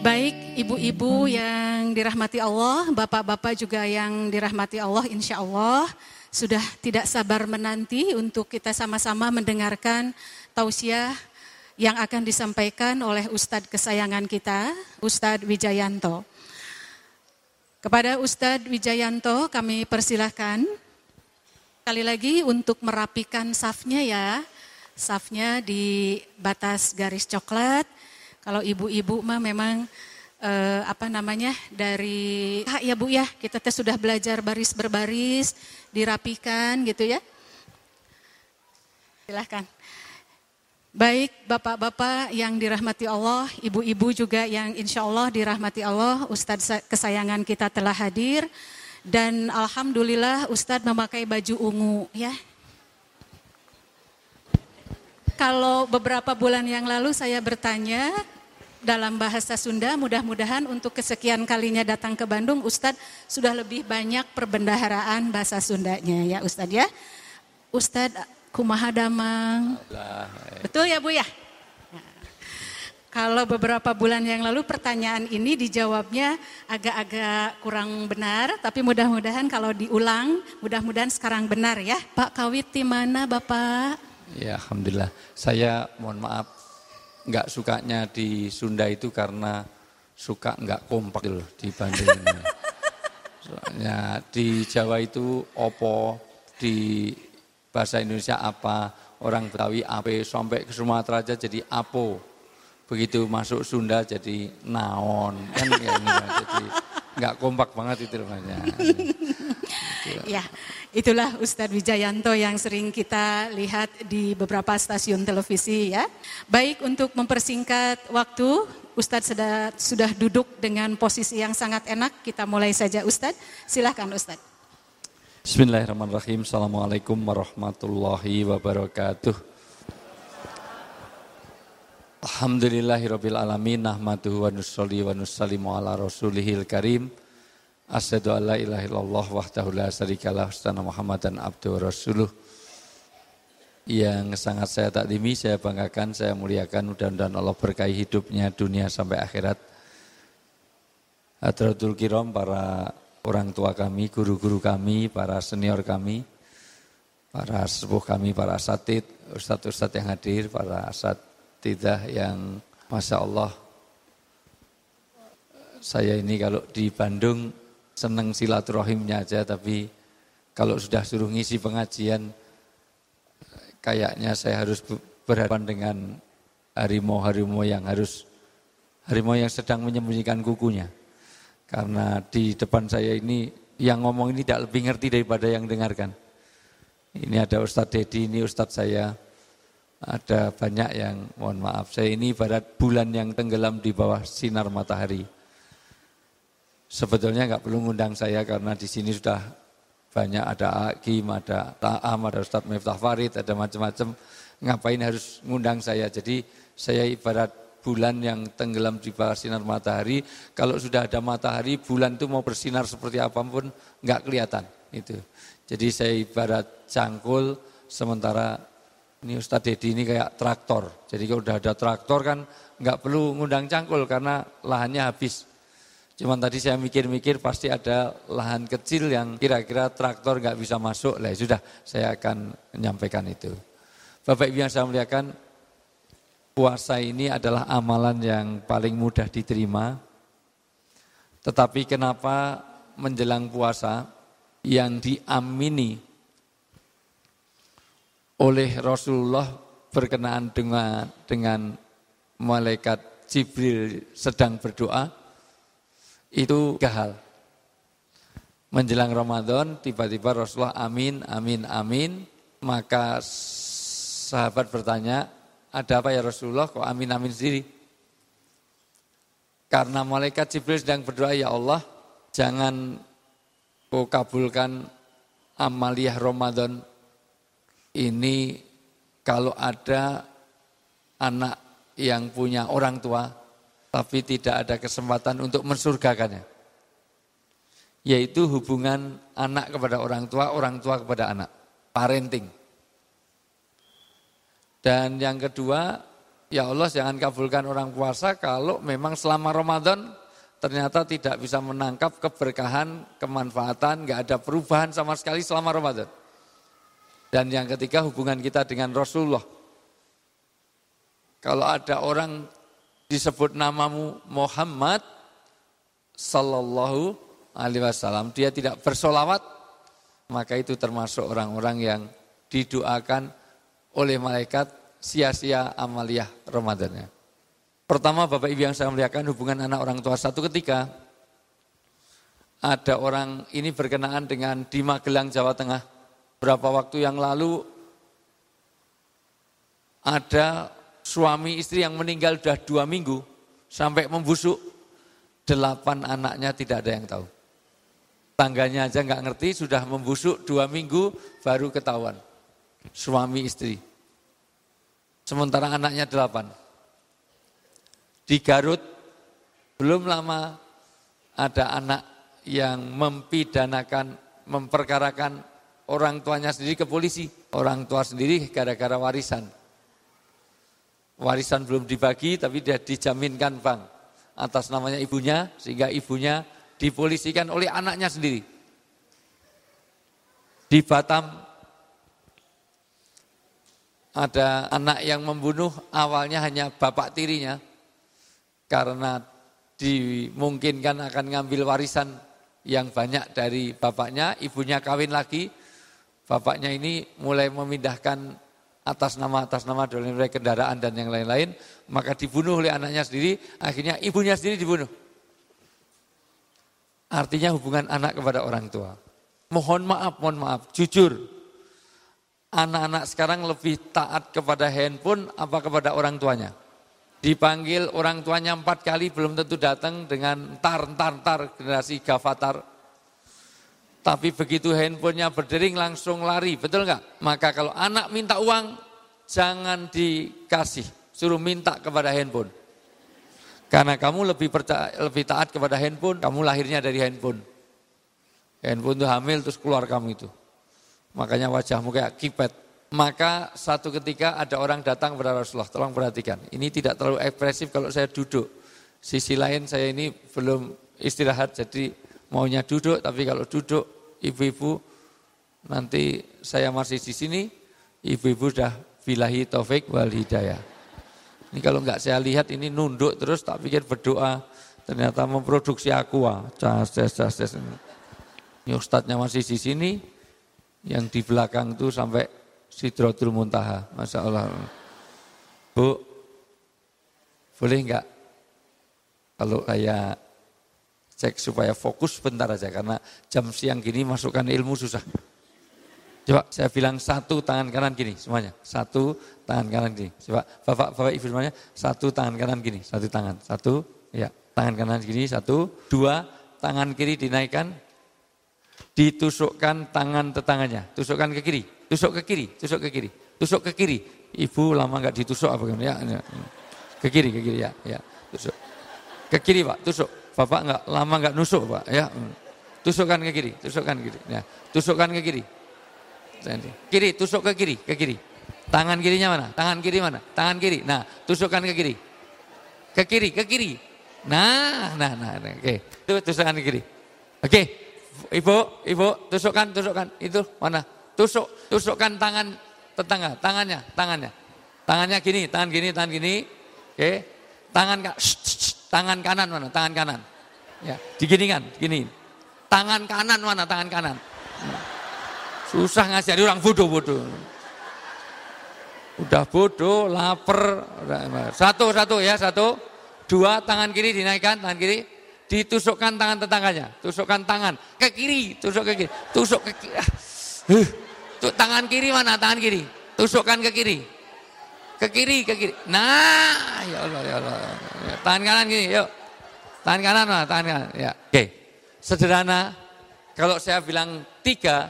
Baik ibu-ibu yang dirahmati Allah, bapak-bapak juga yang dirahmati Allah, insya Allah sudah tidak sabar menanti untuk kita sama-sama mendengarkan tausiah yang akan disampaikan oleh Ustadz kesayangan kita, Ustadz Wijayanto. Kepada Ustadz Wijayanto kami persilahkan sekali lagi untuk merapikan safnya ya, safnya di batas garis coklat. Kalau ibu-ibu mah memang dari ya Bu ya, kita sudah belajar baris berbaris, dirapikan gitu ya. Silahkan. Baik bapak-bapak yang dirahmati Allah, ibu-ibu juga yang insya Allah dirahmati Allah, Ustadz kesayangan kita telah hadir. Dan alhamdulillah Ustadz memakai baju ungu ya. Kalau beberapa bulan yang lalu saya bertanya dalam bahasa Sunda, mudah-mudahan untuk kesekian kalinya datang ke Bandung, Ustadz sudah lebih banyak perbendaharaan bahasa Sundanya ya Ustadz ya. Ustadz kumaha damang. Betul ya Bu ya? Nah, kalau beberapa bulan yang lalu pertanyaan ini dijawabnya agak-agak kurang benar, tapi mudah-mudahan kalau diulang, mudah-mudahan sekarang benar ya. Pak Kawit di mana Bapak? Ya Alhamdulillah, saya mohon maaf. Enggak sukanya di Sunda itu karena suka enggak kompak loh dibanding ini. Soalnya di Jawa itu opo, di bahasa Indonesia apa, orang Betawi ape, sampai ke Sumatera aja jadi apo. Begitu masuk Sunda jadi naon, kan ya, jadi enggak kompak banget itu namanya. Ya, itulah Ustadz Wijayanto yang sering kita lihat di beberapa stasiun televisi ya. Baik, untuk mempersingkat waktu, Ustadz sudah duduk dengan posisi yang sangat enak. Kita mulai saja Ustadz, silahkan Ustadz. Bismillahirrahmanirrahim. Assalamualaikum warahmatullahi wabarakatuh. Alhamdulillahirabbil alamin, nahmaduhu wa nusolli wa nusallimu ala rasulihil karim. Asyhadu an la ilaha illallah wahdahu la syarikalah wa Muhammadan abduhu wa rasuluh. Yang sangat saya takdimi, saya banggakan, saya muliakan, mudah-mudahan Allah berkahi hidupnya dunia sampai akhirat. Hadratul kiram, para orang tua kami, guru-guru kami, para senior kami, para sepuh kami, para asatid, ustadz-ustadz yang hadir, para asatidah yang Masya Allah. Saya ini kalau di Bandung senang silaturahimnya aja, tapi kalau sudah suruh ngisi pengajian, kayaknya saya harus berhadapan dengan harimau-harimau yang sedang menyembunyikan kukunya. Karena di depan saya ini, yang ngomong ini tidak lebih ngerti daripada yang dengarkan. Ini ada Ustadz Dedi, ini Ustadz saya, ada banyak yang mohon maaf. Saya ini ibarat bulan yang tenggelam di bawah sinar matahari. Sebetulnya nggak perlu ngundang saya karena di sini sudah banyak, ada Hakim, ada Ta'am, ada Ustadz Miftah Farid, ada macam-macam. Ngapain harus ngundang saya? Jadi saya ibarat bulan yang tenggelam di bawah sinar matahari. Kalau sudah ada matahari, bulan itu mau bersinar seperti apapun nggak kelihatan. Itu. Jadi saya ibarat cangkul, sementara ini Ustadz Dedi ini kayak traktor. Jadi kalau sudah ada traktor kan nggak perlu ngundang cangkul karena lahannya habis. Cuman tadi saya mikir-mikir pasti ada lahan kecil yang kira-kira traktor nggak bisa masuk. Lah sudah, saya akan menyampaikan itu. Bapak Ibu yang saya muliakan, puasa ini adalah amalan yang paling mudah diterima. Tetapi kenapa menjelang puasa yang diamini oleh Rasulullah berkenaan dengan malaikat Jibril sedang berdoa, itu 3 hal. Menjelang Ramadan tiba-tiba Rasulullah amin, amin, amin. Maka sahabat bertanya, ada apa ya Rasulullah kok amin, amin sendiri? Karena malaikat Jibril sedang berdoa, ya Allah jangan kau kabulkan amaliyah Ramadan ini kalau ada anak yang punya orang tua tapi tidak ada kesempatan untuk mensurgakannya. Yaitu hubungan anak kepada orang tua kepada anak. Parenting. Dan yang kedua, ya Allah jangan kabulkan orang puasa kalau memang selama Ramadan ternyata tidak bisa menangkap keberkahan, kemanfaatan, nggak ada perubahan sama sekali selama Ramadan. Dan yang ketiga hubungan kita dengan Rasulullah. Kalau ada orang disebut namamu Muhammad sallallahu alaihi wasallam, dia tidak bersolawat, maka itu termasuk orang-orang yang didoakan oleh malaikat sia-sia amaliyah Ramadannya. Pertama, Bapak Ibu yang saya muliakan, hubungan anak orang tua. Satu ketika ada orang ini berkenaan dengan di Magelang, Jawa Tengah. Berapa waktu yang lalu ada suami istri yang meninggal sudah 2 minggu sampai membusuk, 8 anaknya tidak ada yang tahu. Tangganya aja nggak ngerti, sudah membusuk 2 minggu baru ketahuan. Suami istri. Sementara anaknya 8. Di Garut, belum lama ada anak yang mempidanakan, memperkarakan orang tuanya sendiri ke polisi. Orang tua sendiri gara-gara warisan. Warisan belum dibagi tapi dia dijaminkan bank atas namanya ibunya, sehingga ibunya dipolisikan oleh anaknya sendiri. Di Batam ada anak yang membunuh, awalnya hanya bapak tirinya, karena dimungkinkan akan ngambil warisan yang banyak dari bapaknya, ibunya kawin lagi, bapaknya ini mulai memindahkan atas nama dari kendaraan dan yang lain-lain, maka dibunuh oleh anaknya sendiri, akhirnya ibunya sendiri dibunuh. Artinya hubungan anak kepada orang tua. Mohon maaf, jujur, anak-anak sekarang lebih taat kepada handphone apa kepada orang tuanya? Dipanggil orang tuanya 4 kali belum tentu datang dengan tar generasi gavatar. Tapi begitu handphonenya berdering langsung lari, betul nggak? Maka kalau anak minta uang jangan dikasih, suruh minta kepada handphone. Karena kamu lebih taat kepada handphone, kamu lahirnya dari handphone. Handphone itu hamil terus keluar kamu itu. Makanya wajahmu kayak kipet. Maka satu ketika ada orang datang kepada Rasulullah, tolong perhatikan. Ini tidak terlalu ekspresif kalau saya duduk. Sisi lain saya ini belum istirahat jadi maunya duduk, tapi kalau duduk ibu-ibu nanti saya masih di sini, ibu-ibu sudah billahi taufik wal hidayah. Ini kalau enggak saya lihat ini nunduk terus tak pikir berdoa, ternyata memproduksi aqua. Cas. Ini ustadznya masih di sini, yang di belakang itu sampai Sidratul Muntaha, Masya Allah. Bu, boleh enggak kalau saya cek supaya fokus bentar aja, karena jam siang gini masukkan ilmu susah. Coba saya bilang 1 tangan kanan gini semuanya, 1 tangan kanan gini. Coba bapak ibu semuanya 1 tangan kanan gini, 1 tangan, 1 ya tangan kanan gini, 1, 2 tangan kiri dinaikkan, ditusukkan tangan tetangganya, tusukkan ke kiri. Tusuk ke kiri. Ibu lama enggak ditusuk apa gimana? Ya. Ke kiri ya, tusuk. Ke kiri Pak, tusuk. Bapak enggak lama enggak nusuk Pak, ya. Tusukkan ke kiri. Ya, tusukkan ke kiri. Kiri, tusuk ke kiri. Tangan kirinya mana? Tangan kiri. Nah, tusukkan ke kiri. Ke kiri. Nah, oke. Itu tusukkan ke kiri. Oke. Ibu, tusukkan. Itu mana? Tusukkan tangan tetangga, tangannya. Tangannya gini, tangan gini. Oke. Tangan kanan mana? Tangan kanan. Ya, gini. Tangan kanan mana? Tangan kanan. Susah ngajari orang bodoh. Udah bodoh, lapar. 1 ya, 1. 2 tangan kiri dinaikkan, tangan kiri. Ditusukkan tangan tetangganya, tusukkan tangan ke kiri, tusuk ke kiri. Tangan kiri mana? Tangan kiri. Tusukkan ke kiri. Nah, ya Allah. Ya, tangan kanan gini, yuk. Tangan kanan mana? Tangan kanan. Ya. Oke. Sederhana. Kalau saya bilang 3,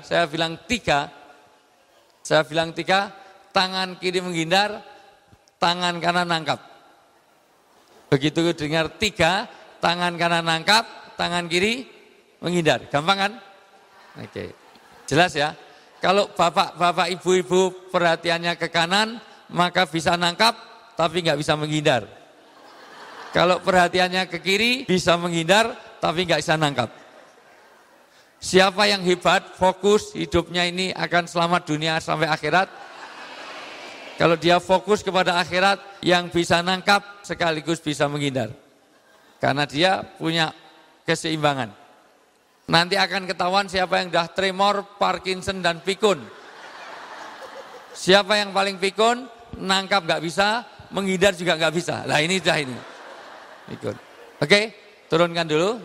tangan kiri menghindar, tangan kanan nangkap. Begitu dengar 3, tangan kanan nangkap, tangan kiri menghindar. Gampang kan? Oke. Jelas ya? Kalau bapak-bapak, ibu-ibu perhatiannya ke kanan, maka bisa nangkap, tapi nggak bisa menghindar. Kalau perhatiannya ke kiri, bisa menghindar, tapi nggak bisa nangkap. Siapa yang hebat, fokus, hidupnya ini akan selamat dunia sampai akhirat. Kalau dia fokus kepada akhirat, yang bisa nangkap sekaligus bisa menghindar. Karena dia punya keseimbangan. Nanti akan ketahuan siapa yang dah tremor, Parkinson, dan pikun. Siapa yang paling pikun, nangkap nggak bisa, menghindar juga nggak bisa. Lah ini dah ini. Pikun. Oke, turunkan dulu.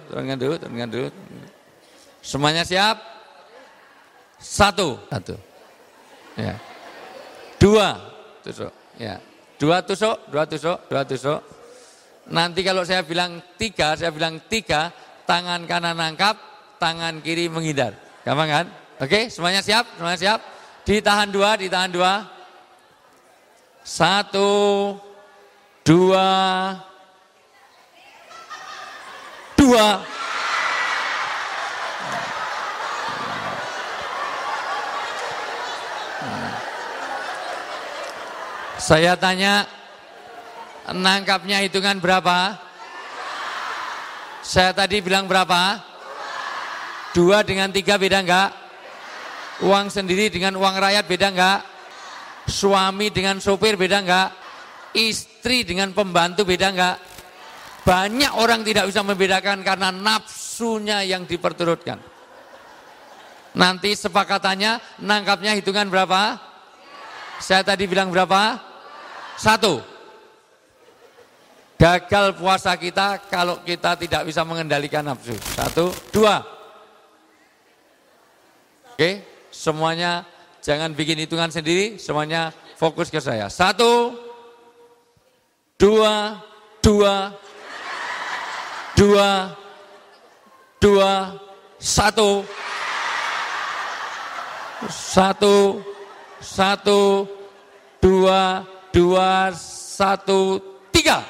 Semuanya siap? Satu. Ya. Dua tusuk. Ya. Dua tusuk. Nanti kalau saya bilang tiga, tangan kanan nangkap, tangan kiri menghindar. Gampang kan? Oke, semuanya siap? Ditahan dua. Satu, dua. Saya tanya, nangkapnya hitungan berapa? Saya tadi bilang berapa? 2 dengan 3 beda enggak? Uang sendiri dengan uang rakyat beda enggak? Suami dengan sopir beda enggak? Istri dengan pembantu beda enggak? Banyak orang tidak bisa membedakan karena nafsunya yang diperturutkan. Nanti sepakatannya nangkapnya hitungan berapa? Saya tadi bilang berapa? 1. Gagal puasa kita kalau kita tidak bisa mengendalikan nafsu. 1, 2. Oke, semuanya jangan bikin hitungan sendiri, semuanya fokus ke saya. 1, 2, 1. 1, 2, 1, 3.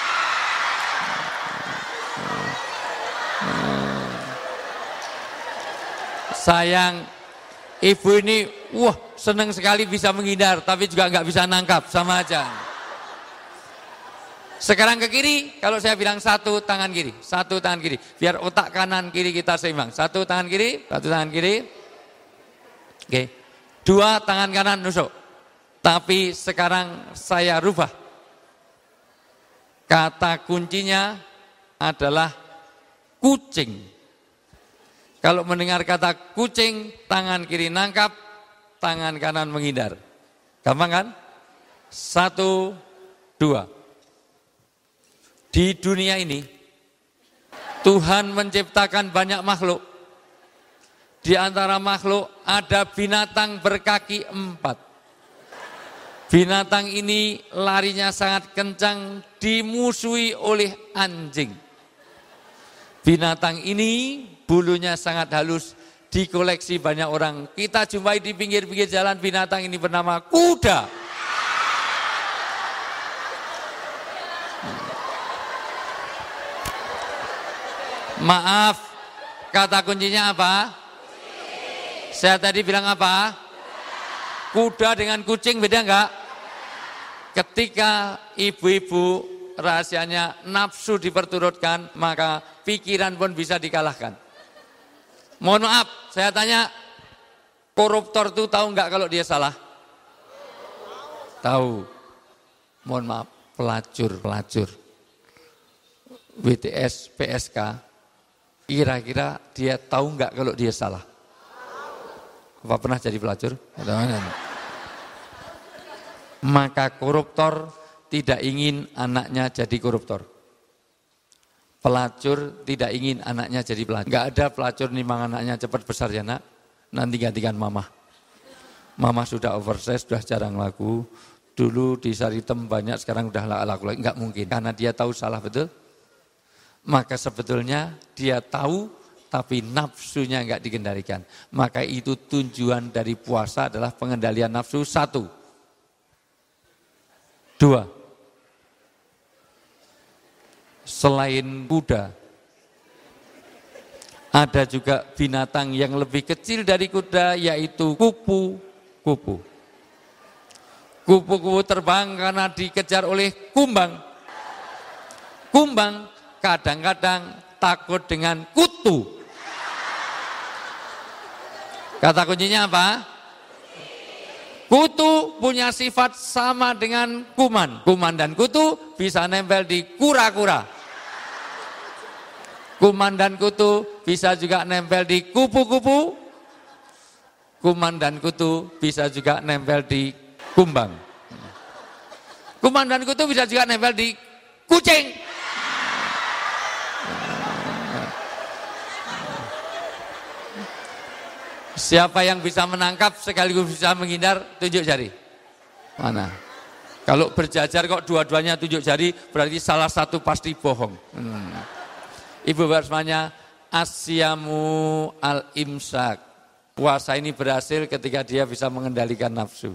Sayang, ibu ini, senang sekali bisa menghindar, tapi juga nggak bisa nangkap, sama aja. Sekarang ke kiri, kalau saya bilang 1 tangan kiri, biar otak kanan kiri kita seimbang. 1 tangan kiri, Oke. 2 tangan kanan nusuk. Tapi sekarang saya rubah. Kata kuncinya adalah kucing. Kalau mendengar kata kucing, tangan kiri nangkap, tangan kanan menghindar. Gampang kan? 1, 2. Di dunia ini, Tuhan menciptakan banyak makhluk. Di antara makhluk ada binatang berkaki 4. Binatang ini larinya sangat kencang, dimusuhi oleh anjing. Binatang ini bulunya sangat halus, dikoleksi banyak orang. Kita jumpai di pinggir-pinggir jalan binatang ini bernama kuda. Maaf, kata kuncinya apa? Saya tadi bilang apa? Kuda dengan kucing beda enggak? Ketika ibu-ibu rahasianya nafsu diperturutkan, maka pikiran pun bisa dikalahkan. Mohon maaf, saya tanya, koruptor itu tahu enggak kalau dia salah? Tahu. Mohon maaf, pelacur. WTS, PSK, kira-kira dia tahu enggak kalau dia salah? Apa pernah jadi pelacur? Maka koruptor tidak ingin anaknya jadi koruptor. Pelacur tidak ingin anaknya jadi pelacur. Enggak ada pelacur nimang anaknya cepat besar ya nak, nanti gantikan mama. Mama sudah oversize, sudah jarang laku. Dulu di Saritem banyak, sekarang udah laku lagi. Enggak mungkin, karena dia tahu salah betul. Maka sebetulnya dia tahu, tapi nafsunya enggak dikendalikan. Maka itu tujuan dari puasa adalah pengendalian nafsu. 1, 2. Selain kuda, ada juga binatang yang lebih kecil dari kuda, yaitu kupu-kupu. Kupu-kupu terbang karena dikejar oleh kumbang. Kumbang kadang-kadang takut dengan kutu. Kata kuncinya apa? Kutu punya sifat sama dengan kuman. Kuman dan kutu bisa nempel di kura-kura. Kuman dan kutu bisa juga nempel di kupu-kupu. Kuman dan kutu bisa juga nempel di kumbang. Kuman dan kutu bisa juga nempel di kucing. Siapa yang bisa menangkap sekaligus bisa menghindar, tunjuk jari. Mana? Kalau berjajar kok dua-duanya tunjuk jari, berarti salah satu pasti bohong. Ibu Barsmanya, asyamu al-imsak. Puasa ini berhasil ketika dia bisa mengendalikan nafsu.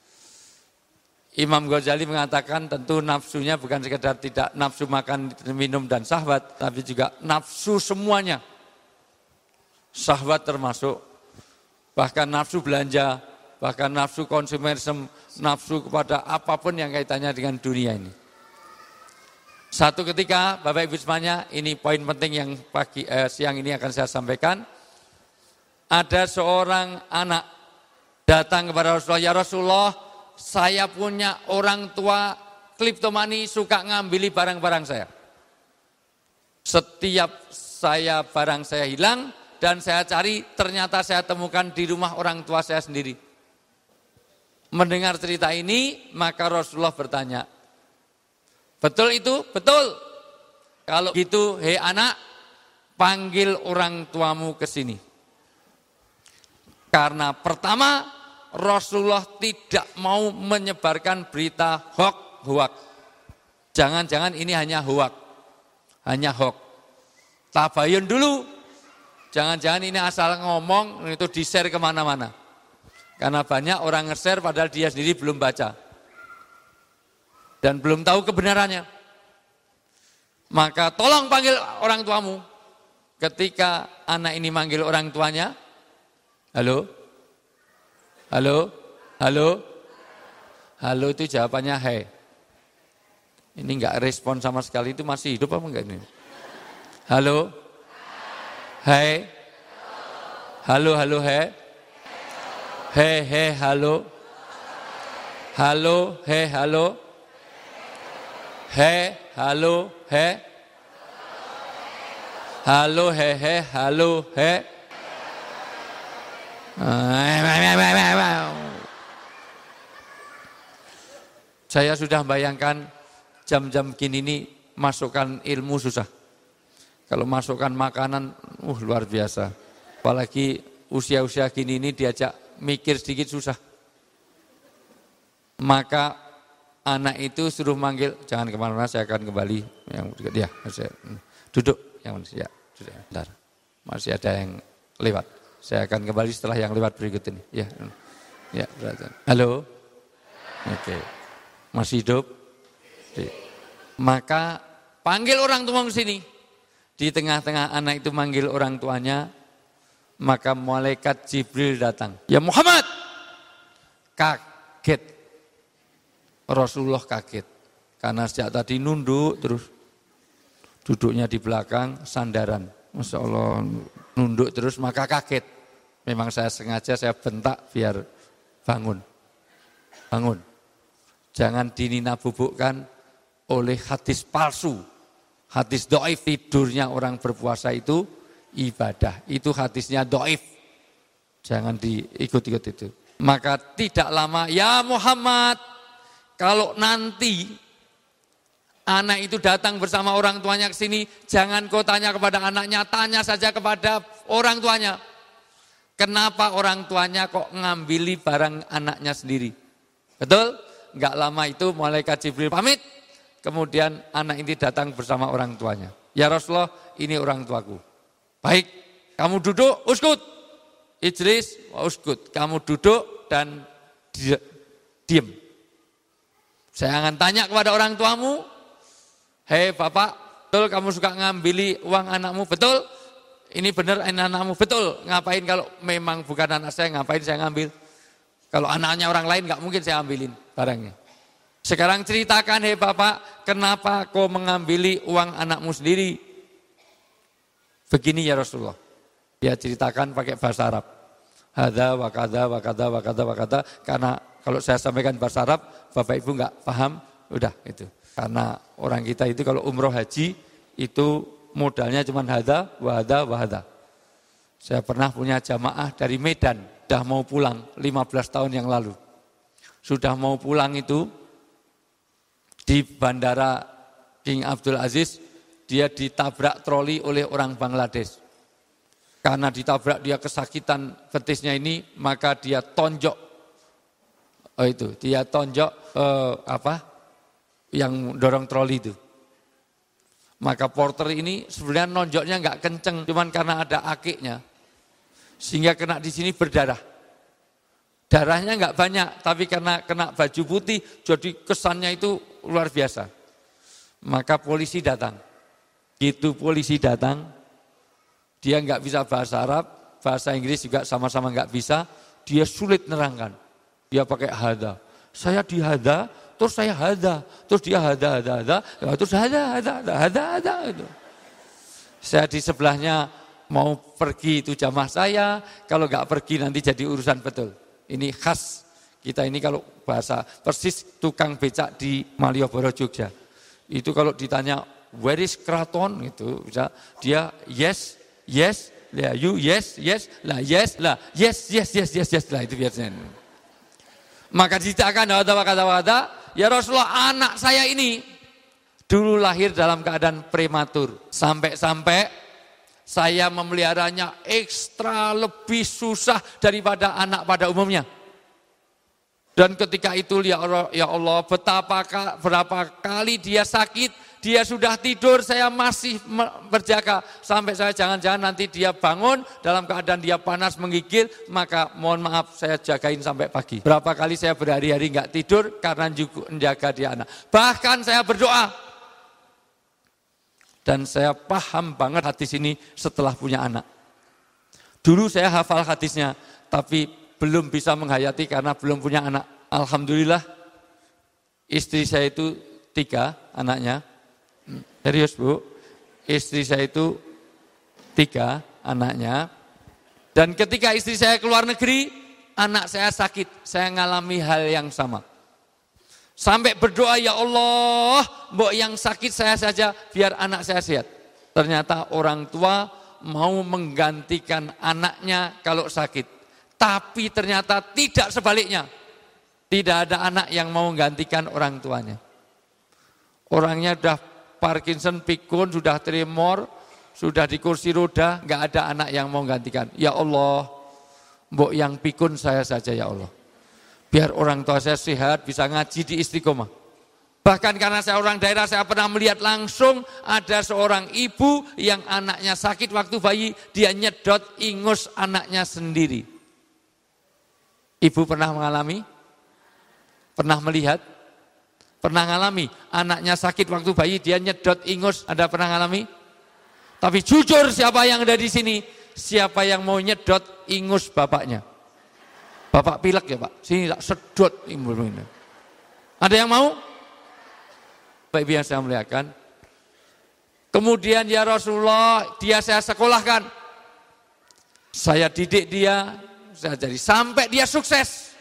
Imam Ghazali mengatakan tentu nafsunya bukan sekedar tidak nafsu makan, minum dan syahwat, tapi juga nafsu semuanya. Syahwat termasuk, bahkan nafsu belanja, bahkan nafsu konsumerisme, nafsu kepada apapun yang kaitannya dengan dunia ini. Satu ketika, Bapak Ibu semuanya, ini poin penting yang siang ini akan saya sampaikan. Ada seorang anak datang kepada Rasulullah, ya Rasulullah, saya punya orang tua kleptomani, suka ngambili barang-barang saya. Setiap barang saya hilang dan saya cari, ternyata saya temukan di rumah orang tua saya sendiri. Mendengar cerita ini, maka Rasulullah bertanya, betul itu? Betul. Kalau gitu, hei anak, panggil orang tuamu ke sini. Karena pertama, Rasulullah tidak mau menyebarkan berita hoak. Jangan-jangan ini hanya hoak. Hanya hoak. Tabayun dulu. Jangan-jangan ini asal ngomong, itu di-share kemana-mana. Karena banyak orang nge-share padahal dia sendiri belum baca. Dan belum tahu kebenarannya. Maka tolong panggil orang tuamu. Ketika anak ini manggil orang tuanya, halo? Halo? Halo? Halo itu jawabannya hai. Ini enggak respon sama sekali, itu masih hidup apa enggak ini? Halo? Hai? Halo, halo, hai? Hei, halo? Halo, hei, halo? Hei, halo, hei? Halo, hei, halo, hei? Saya sudah bayangkan jam-jam gini ini masukkan ilmu susah. Kalau masukkan makanan, luar biasa. Apalagi usia-usia gini ini diajak mikir sedikit susah. Maka anak itu suruh manggil, jangan kemana-mana, saya akan kembali. Yang duduk, yang ya, bentar. Masih ada yang lewat. Saya akan kembali setelah yang lewat berikut ini. Ya, berarti. Halo. Oke. Masih hidup? Maka panggil orang tua ke sini. Di tengah-tengah anak itu manggil orang tuanya, maka malaikat Jibril datang. Ya Muhammad! Kaget. Rasulullah kaget. Karena sejak tadi nunduk terus. Duduknya di belakang, sandaran. Masya Allah, nunduk terus maka kaget. Memang saya sengaja saya bentak biar bangun. Bangun. Jangan dinina bubukkan oleh hadis palsu. Hadis do'if, tidurnya orang berpuasa itu ibadah. Itu hadisnya do'if. Jangan diikut-ikut itu. Maka tidak lama, ya Muhammad, kalau nanti anak itu datang bersama orang tuanya ke sini, jangan kau tanya kepada anaknya, tanya saja kepada orang tuanya. Kenapa orang tuanya kok ngambili barang anaknya sendiri? Betul? Enggak lama itu malaikat Jibril pamit. Kemudian anak ini datang bersama orang tuanya. Ya Rasulullah, ini orang tuaku. Baik, kamu duduk, uskut. Ijlis, uskut. Kamu duduk dan diam. Saya akan tanya kepada orang tuamu. Hei bapak, betul kamu suka ngambili uang anakmu? Betul? Ini benar anakmu? Betul. Ngapain kalau memang bukan anak saya, ngapain saya ngambil? Kalau anaknya orang lain nggak mungkin saya ambilin barangnya. Sekarang ceritakan, hei Bapak, kenapa kau mengambil uang anakmu sendiri? Begini ya Rasulullah. Dia ceritakan pakai bahasa Arab. Hadza wa kadza wa kadza wa kadza wa kadza. Karena kalau saya sampaikan bahasa Arab, Bapak Ibu nggak paham, udah itu. Karena orang kita itu kalau umroh haji itu modalnya cuma hadza wa hadza wa hadza. Saya pernah punya jamaah dari Medan, sudah mau pulang 15 tahun yang lalu. Sudah mau pulang itu di bandara King Abdul Aziz, dia ditabrak troli oleh orang Bangladesh. Karena ditabrak dia kesakitan betisnya ini, maka dia tonjok. Dia tonjok yang dorong troli itu. Maka porter ini sebenarnya nonjoknya nggak kenceng, cuman karena ada akiknya, sehingga kena di sini berdarah. Darahnya nggak banyak, tapi karena kena baju putih, jadi kesannya itu luar biasa. Maka polisi datang. Gitu polisi datang, dia nggak bisa bahasa Arab, bahasa Inggris juga sama-sama nggak bisa, dia sulit nerangkan. Dia pakai hada. Saya di hada, terus saya hada, terus dia hada, terus hada. Gitu. Saya di sebelahnya mau pergi itu jamaah saya, kalau nggak pergi nanti jadi urusan betul. Ini khas kita ini kalau bahasa persis tukang becak di Malioboro Jogja. Itu kalau ditanya where is Kraton itu bisa dia yes, lah you yes, lah yes, lah itu biasanya. Maka diceritakan ada ya Rasulullah, anak saya ini dulu lahir dalam keadaan prematur, sampai saya memeliharanya ekstra lebih susah daripada anak pada umumnya. Dan ketika itu ya Allah, berapa kali dia sakit, dia sudah tidur, saya masih berjaga. Sampai saya jangan-jangan nanti dia bangun dalam keadaan dia panas menggigil, maka mohon maaf saya jagain sampai pagi. Berapa kali saya berhari-hari enggak tidur karena menjaga dia anak. Bahkan saya berdoa. Dan saya paham banget hadis ini setelah punya anak. Dulu saya hafal hadisnya, tapi belum bisa menghayati karena belum punya anak. Alhamdulillah, istri saya itu 3 anaknya. Serius Bu, istri saya itu 3 anaknya. Dan ketika istri saya keluar negeri, anak saya sakit. Saya ngalami hal yang sama. Sampai berdoa, ya Allah, mbok yang sakit saya saja biar anak saya sehat. Ternyata orang tua mau menggantikan anaknya kalau sakit. Tapi ternyata tidak sebaliknya. Tidak ada anak yang mau menggantikan orang tuanya. Orangnya sudah Parkinson, pikun, sudah tremor, sudah di kursi roda, enggak ada anak yang mau menggantikan. Ya Allah, mbok yang pikun saya saja ya Allah. Biar orang tua saya sehat, bisa ngaji di Istiqomah. Bahkan karena saya orang daerah, saya pernah melihat langsung ada seorang ibu yang anaknya sakit waktu bayi, dia nyedot ingus anaknya sendiri. Ibu pernah mengalami? Pernah melihat? Pernah mengalami? Anaknya sakit waktu bayi, dia nyedot ingus, Anda pernah mengalami? Tapi jujur siapa yang ada di sini? Siapa yang mau nyedot ingus bapaknya? Bapak pilek ya Pak, sini tak sedot ini. Ada yang mau? Baik, biar saya melihatkan. Kemudian ya Rasulullah, dia saya sekolahkan. Saya didik dia, saya jadi sampai dia sukses.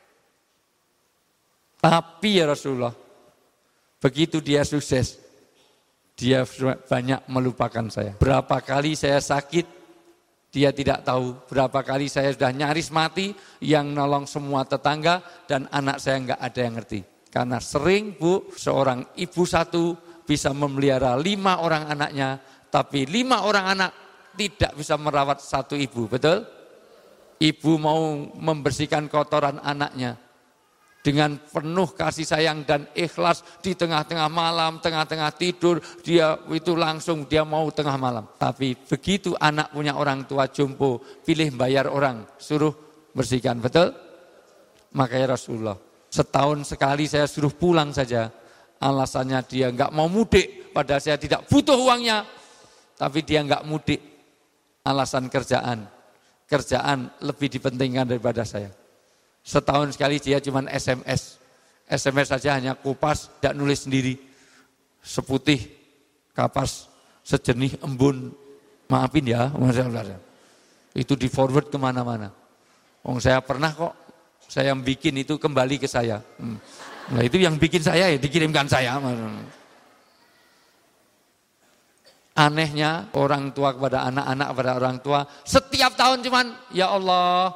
Tapi ya Rasulullah, begitu dia sukses, dia banyak melupakan saya. Berapa kali saya sakit, dia tidak tahu. Berapa kali saya sudah nyaris mati, yang nolong semua tetangga dan anak saya enggak ada yang ngerti. Karena sering Bu, seorang ibu satu bisa memelihara 5 orang anaknya, tapi 5 orang anak tidak bisa merawat satu ibu, betul? Ibu mau membersihkan kotoran anaknya dengan penuh kasih sayang dan ikhlas di tengah-tengah malam, tengah-tengah tidur, dia itu langsung dia mau tengah malam. Tapi begitu anak punya orang tua jompo, pilih bayar orang, suruh bersihkan, betul? Makanya Rasulullah, setahun sekali saya suruh pulang saja. Alasannya dia enggak mau mudik, padahal saya tidak butuh uangnya. Tapi dia enggak mudik, alasan kerjaan. Kerjaan lebih dipentingkan daripada saya. Setahun sekali dia cuma SMS. SMS saja hanya kupas, tidak nulis sendiri. Seputih, kapas, sejernih, embun. Maafin ya, masalah. Itu di forward kemana-mana. Saya pernah kok, saya bikin itu kembali ke saya. Nah itu yang bikin saya ya dikirimkan saya. Anehnya orang tua kepada anak-anak kepada orang tua, setiap tahun cuman, ya Allah,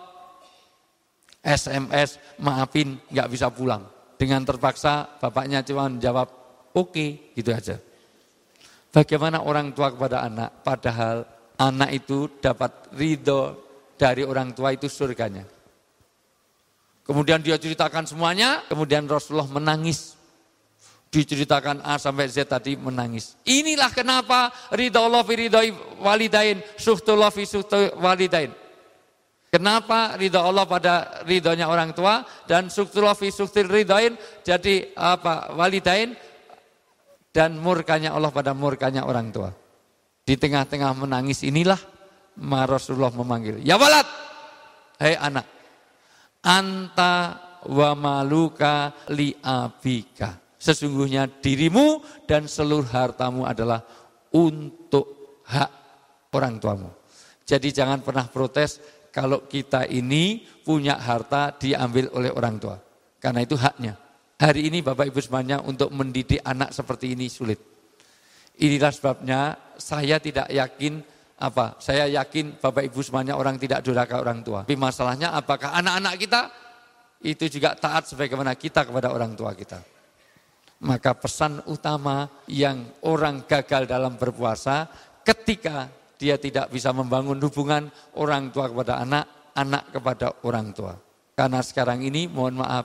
SMS, maafin, nggak bisa pulang. Dengan terpaksa bapaknya cuma jawab, oke, gitu aja. Bagaimana orang tua kepada anak, padahal anak itu dapat ridho dari orang tua itu surganya. Kemudian dia ceritakan semuanya, kemudian Rasulullah menangis. Diceritakan A sampai Z tadi menangis. Inilah kenapa ridho Allah fi ridho walidain, suhtullah fi suhtul walidain. Kenapa ridho Allah pada ridhonya orang tua dan suhtullah fi suhtul ridhoin, jadi walidain, dan murkanya Allah pada murkanya orang tua. Di tengah-tengah menangis inilah Rasulullah memanggil, ya walad, hei anak, anta wa maluka li abika. Sesungguhnya dirimu dan seluruh hartamu adalah untuk hak orang tuamu. Jadi jangan pernah protes kalau kita ini punya harta diambil oleh orang tua. Karena itu haknya. Hari ini Bapak Ibu semuanya untuk mendidik anak seperti ini sulit. Inilah sebabnya saya tidak yakin saya yakin Bapak Ibu semuanya orang tidak durhaka orang tua. Tapi masalahnya apakah anak-anak kita itu juga taat sebagaimana kita kepada orang tua kita. Maka pesan utama yang orang gagal dalam berpuasa ketika dia tidak bisa membangun hubungan orang tua kepada anak, anak kepada orang tua. Karena sekarang ini mohon maaf,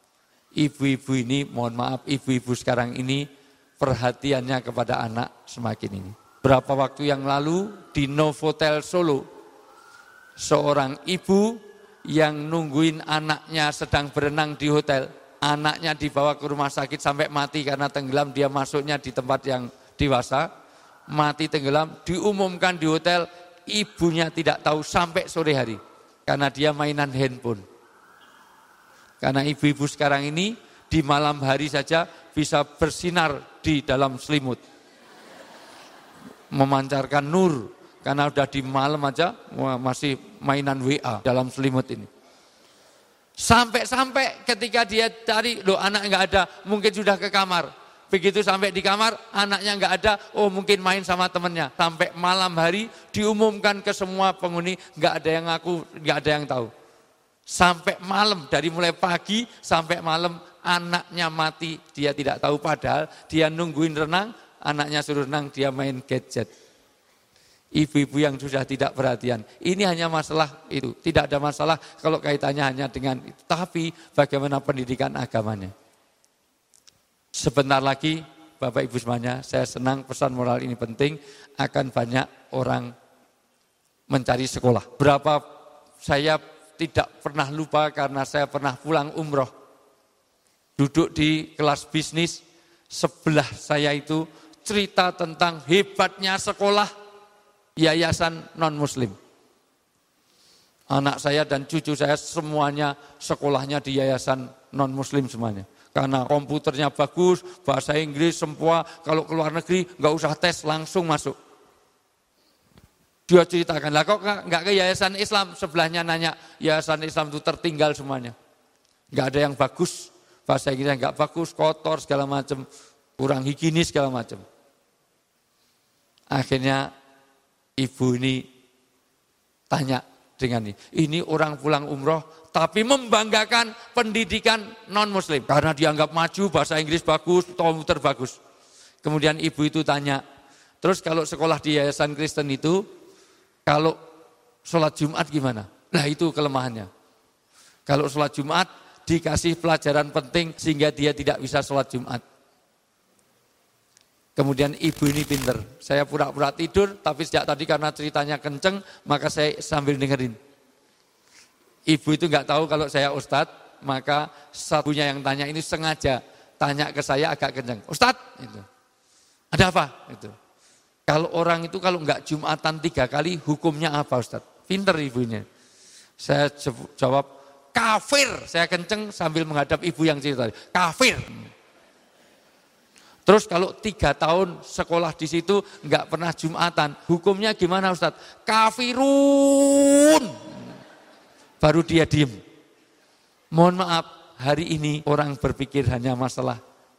ibu-ibu sekarang ini perhatiannya kepada anak semakin ini. Berapa waktu yang lalu di Novotel Solo, seorang ibu yang nungguin anaknya sedang berenang di hotel, anaknya dibawa ke rumah sakit sampai mati karena tenggelam, dia masuknya di tempat yang dewasa, mati tenggelam, diumumkan di hotel, ibunya tidak tahu sampai sore hari, karena dia mainan handphone. Karena ibu-ibu sekarang ini di malam hari saja bisa bersinar di dalam selimut, memancarkan nur, karena udah di malam aja masih mainan WA dalam selimut ini. Sampai ketika dia cari, loh anak nggak ada, mungkin sudah ke kamar. Begitu sampai di kamar, anaknya nggak ada, oh mungkin main sama temannya. Sampai malam hari diumumkan ke semua penghuni, nggak ada yang ngaku, nggak ada yang tahu. Sampai malam, dari mulai pagi sampai malam anaknya mati, dia tidak tahu, padahal dia nungguin renang, anaknya suruh renang, dia main gadget. Ibu-ibu yang sudah tidak perhatian, ini hanya masalah itu, tidak ada masalah kalau kaitannya hanya dengan itu. Tapi bagaimana pendidikan agamanya. Sebentar lagi Bapak Ibu semuanya, saya senang pesan moral ini penting, akan banyak orang mencari sekolah. Berapa saya tidak pernah lupa karena saya pernah pulang umroh. Duduk di kelas bisnis, sebelah saya itu cerita tentang hebatnya sekolah yayasan non-muslim. Anak saya dan cucu saya semuanya sekolahnya di yayasan non-muslim semuanya. Karena komputernya bagus, bahasa Inggris semua, kalau keluar negeri nggak usah tes, langsung masuk. Dia ceritakan, lah kok nggak ke yayasan Islam? Sebelahnya nanya, yayasan Islam itu tertinggal semuanya. Nggak ada yang bagus, bahasa Inggrisnya nggak bagus, kotor segala macam, kurang higienis segala macam. Akhirnya ibu ini tanya dengan ini orang pulang umroh tapi membanggakan pendidikan non-muslim. Karena dianggap maju, bahasa Inggris bagus, komputer bagus. Kemudian ibu itu tanya, terus kalau sekolah di yayasan Kristen itu, kalau sholat Jumat gimana? Nah itu kelemahannya. Kalau sholat Jumat dikasih pelajaran penting sehingga dia tidak bisa sholat Jumat. Kemudian ibu ini pinter, saya pura-pura tidur, tapi sejak tadi karena ceritanya kenceng, maka saya sambil dengerin. Ibu itu nggak tahu kalau saya ustadz, maka satunya yang tanya ini sengaja tanya ke saya agak kenceng. Ustadz, itu ada apa? Itu. Kalau orang itu kalau nggak Jumatan 3 kali, hukumnya apa Ustadz? Pinter ibunya. Saya jawab, kafir. Saya kenceng sambil menghadap ibu yang cerita, kafir. Terus kalau 3 tahun sekolah di situ nggak pernah Jumatan, hukumnya gimana Ustadz? Kafirun. Baru dia diem. Mohon maaf, hari ini orang berpikir hanya masalah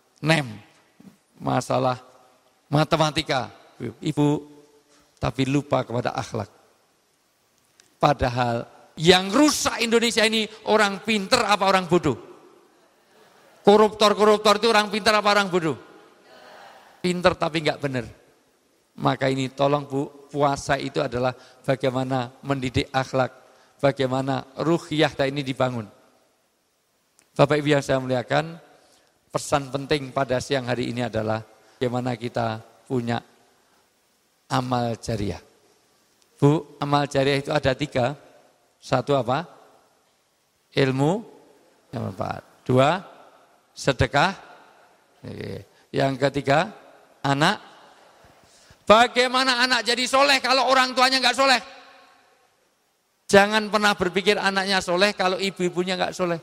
masalah matematika, Ibu, tapi lupa kepada akhlak. Padahal yang rusak Indonesia ini orang pinter apa orang bodoh? Koruptor-koruptor itu orang pinter apa orang bodoh? Pinter tapi enggak benar. Maka ini tolong Bu, puasa itu adalah bagaimana mendidik akhlak, bagaimana ruhiyah ini dibangun. Bapak Ibu yang saya muliakan, pesan penting pada siang hari ini adalah bagaimana kita punya amal jariah. Bu, amal jariah itu ada 3. 1 apa? Ilmu yang bermanfaat. 2, sedekah. Yang ketiga, anak. Bagaimana anak jadi soleh kalau orang tuanya enggak soleh? Jangan pernah berpikir anaknya soleh kalau ibu-ibunya enggak soleh.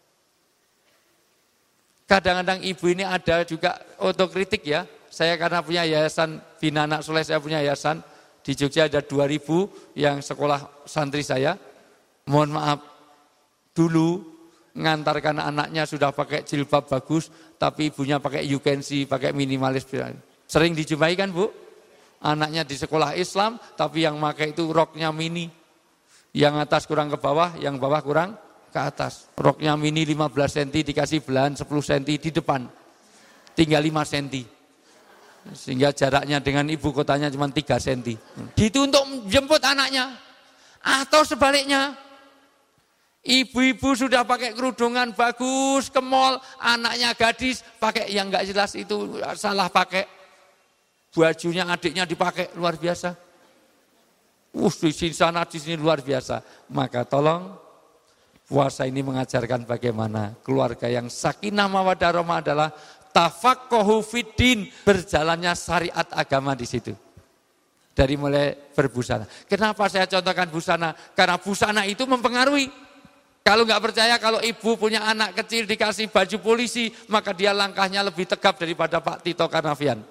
Kadang-kadang ibu ini ada juga otokritik ya. Saya karena punya yayasan Bina Anak Soleh, saya punya yayasan. Di Jogja ada 2.000 yang sekolah santri saya. Mohon maaf, dulu ngantarkan anaknya sudah pakai jilbab bagus, tapi ibunya pakai you can see, pakai minimalis. Sering dijumpai kan Bu? Anaknya di sekolah Islam, tapi yang pakai itu roknya mini. Yang atas kurang ke bawah, yang bawah kurang ke atas. Roknya mini 15 cm, dikasih belahan 10 cm di depan. Tinggal 5 cm. Sehingga jaraknya dengan ibu kotanya cuma 3 cm. Gitu untuk jemput anaknya. Atau sebaliknya, ibu-ibu sudah pakai kerudungan bagus ke mall, anaknya gadis pakai yang enggak jelas itu salah pakai. Bajunya adiknya dipakai luar biasa. Di sini sana di sini luar biasa. Maka tolong puasa ini mengajarkan bagaimana keluarga yang sakinah mawaddah rahmah adalah tafaqquhu fiddin, berjalannya syariat agama di situ. Dari mulai berbusana. Kenapa saya contohkan busana? Karena busana itu mempengaruhi. Kalau nggak percaya, kalau ibu punya anak kecil dikasih baju polisi, maka dia langkahnya lebih tegap daripada Pak Tito Karnavian.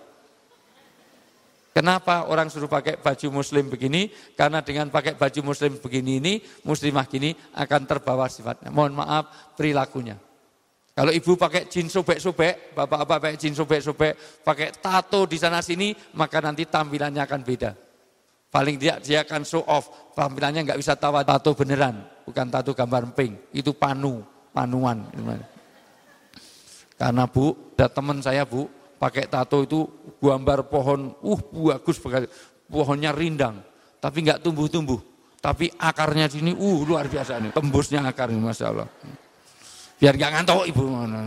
Kenapa orang suruh pakai baju muslim begini? Karena dengan pakai baju muslim begini ini, muslimah gini akan terbawa sifatnya. Mohon maaf, perilakunya. Kalau ibu pakai jin sobek-sobek, bapak-bapak pakai jin sobek-sobek, pakai tato di sana sini, maka nanti tampilannya akan beda. Paling dia akan show off, tampilannya nggak bisa tato beneran, bukan tato gambar emping, itu panuan. Karena Bu, ada teman saya Bu, pakai tato itu gambar pohon, bagus, pohonnya rindang, tapi nggak tumbuh-tumbuh, tapi akarnya sini, luar biasa nih, tembusnya akar ini, Masya Allah. Biar gak ngantuk ibu.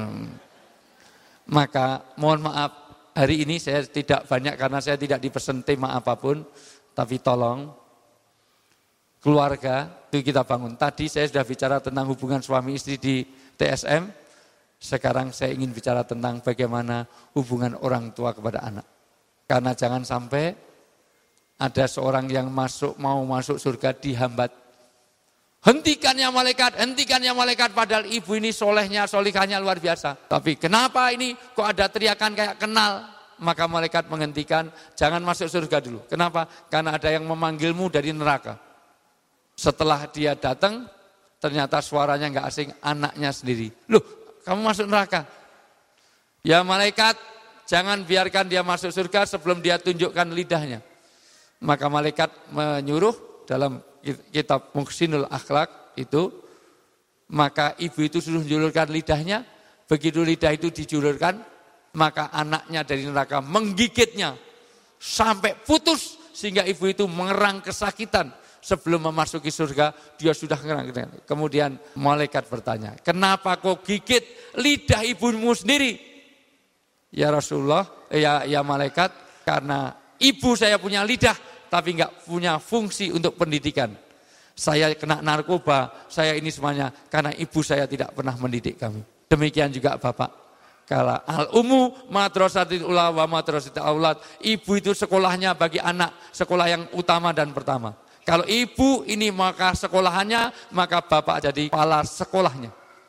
Maka mohon maaf, hari ini saya tidak banyak karena saya tidak dipesan tema apapun, tapi tolong keluarga itu kita bangun. Tadi saya sudah bicara tentang hubungan suami istri di TSM, sekarang saya ingin bicara tentang bagaimana hubungan orang tua kepada anak. Karena jangan sampai ada seorang yang mau masuk surga dihambat. Hentikan ya malaikat, padahal ibu ini solehnya, solihahnya luar biasa. Tapi kenapa ini kok ada teriakan kayak kenal? Maka malaikat menghentikan, jangan masuk surga dulu. Kenapa? Karena ada yang memanggilmu dari neraka. Setelah dia datang, ternyata suaranya enggak asing, anaknya sendiri. Loh, kamu masuk neraka? Ya malaikat, jangan biarkan dia masuk surga sebelum dia tunjukkan lidahnya. Maka malaikat menyuruh dalam kitab Muhsinul Akhlak itu, maka ibu itu suruh menjulurkan lidahnya, begitu lidah itu dijulurkan, maka anaknya dari neraka menggigitnya sampai putus, sehingga ibu itu mengerang kesakitan. Sebelum memasuki surga, dia sudah mengerang. Kemudian malaikat bertanya, kenapa kau gigit lidah ibumu sendiri? Ya Rasulullah, ya malaikat, karena ibu saya punya lidah, tapi enggak punya fungsi untuk pendidikan. Saya kena narkoba, saya ini semuanya karena ibu saya tidak pernah mendidik kami. Demikian juga Bapak. Kalau al-ummu madrasatul ula wa madrasatul aulad, ibu itu sekolahnya bagi anak, sekolah yang utama dan pertama. Kalau ibu ini maka sekolahannya, maka bapak jadi kepala sekolahnya.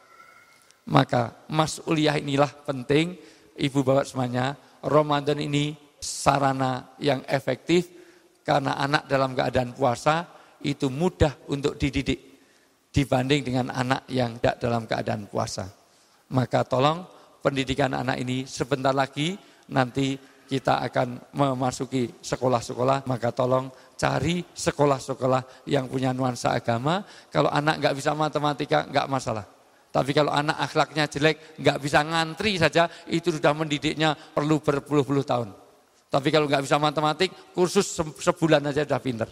Maka mas'uliyah inilah penting, ibu bapak semuanya. Ramadan ini sarana yang efektif, karena anak dalam keadaan puasa itu mudah untuk dididik dibanding dengan anak yang tidak dalam keadaan puasa. Maka tolong pendidikan anak ini sebentar lagi nanti kita akan memasuki sekolah-sekolah, maka tolong cari sekolah-sekolah yang punya nuansa agama. Kalau anak nggak bisa matematika, nggak masalah. Tapi kalau anak akhlaknya jelek, nggak bisa ngantri saja, itu sudah mendidiknya perlu berpuluh-puluh tahun. Tapi kalau nggak bisa matematik, kursus sebulan aja sudah pinter.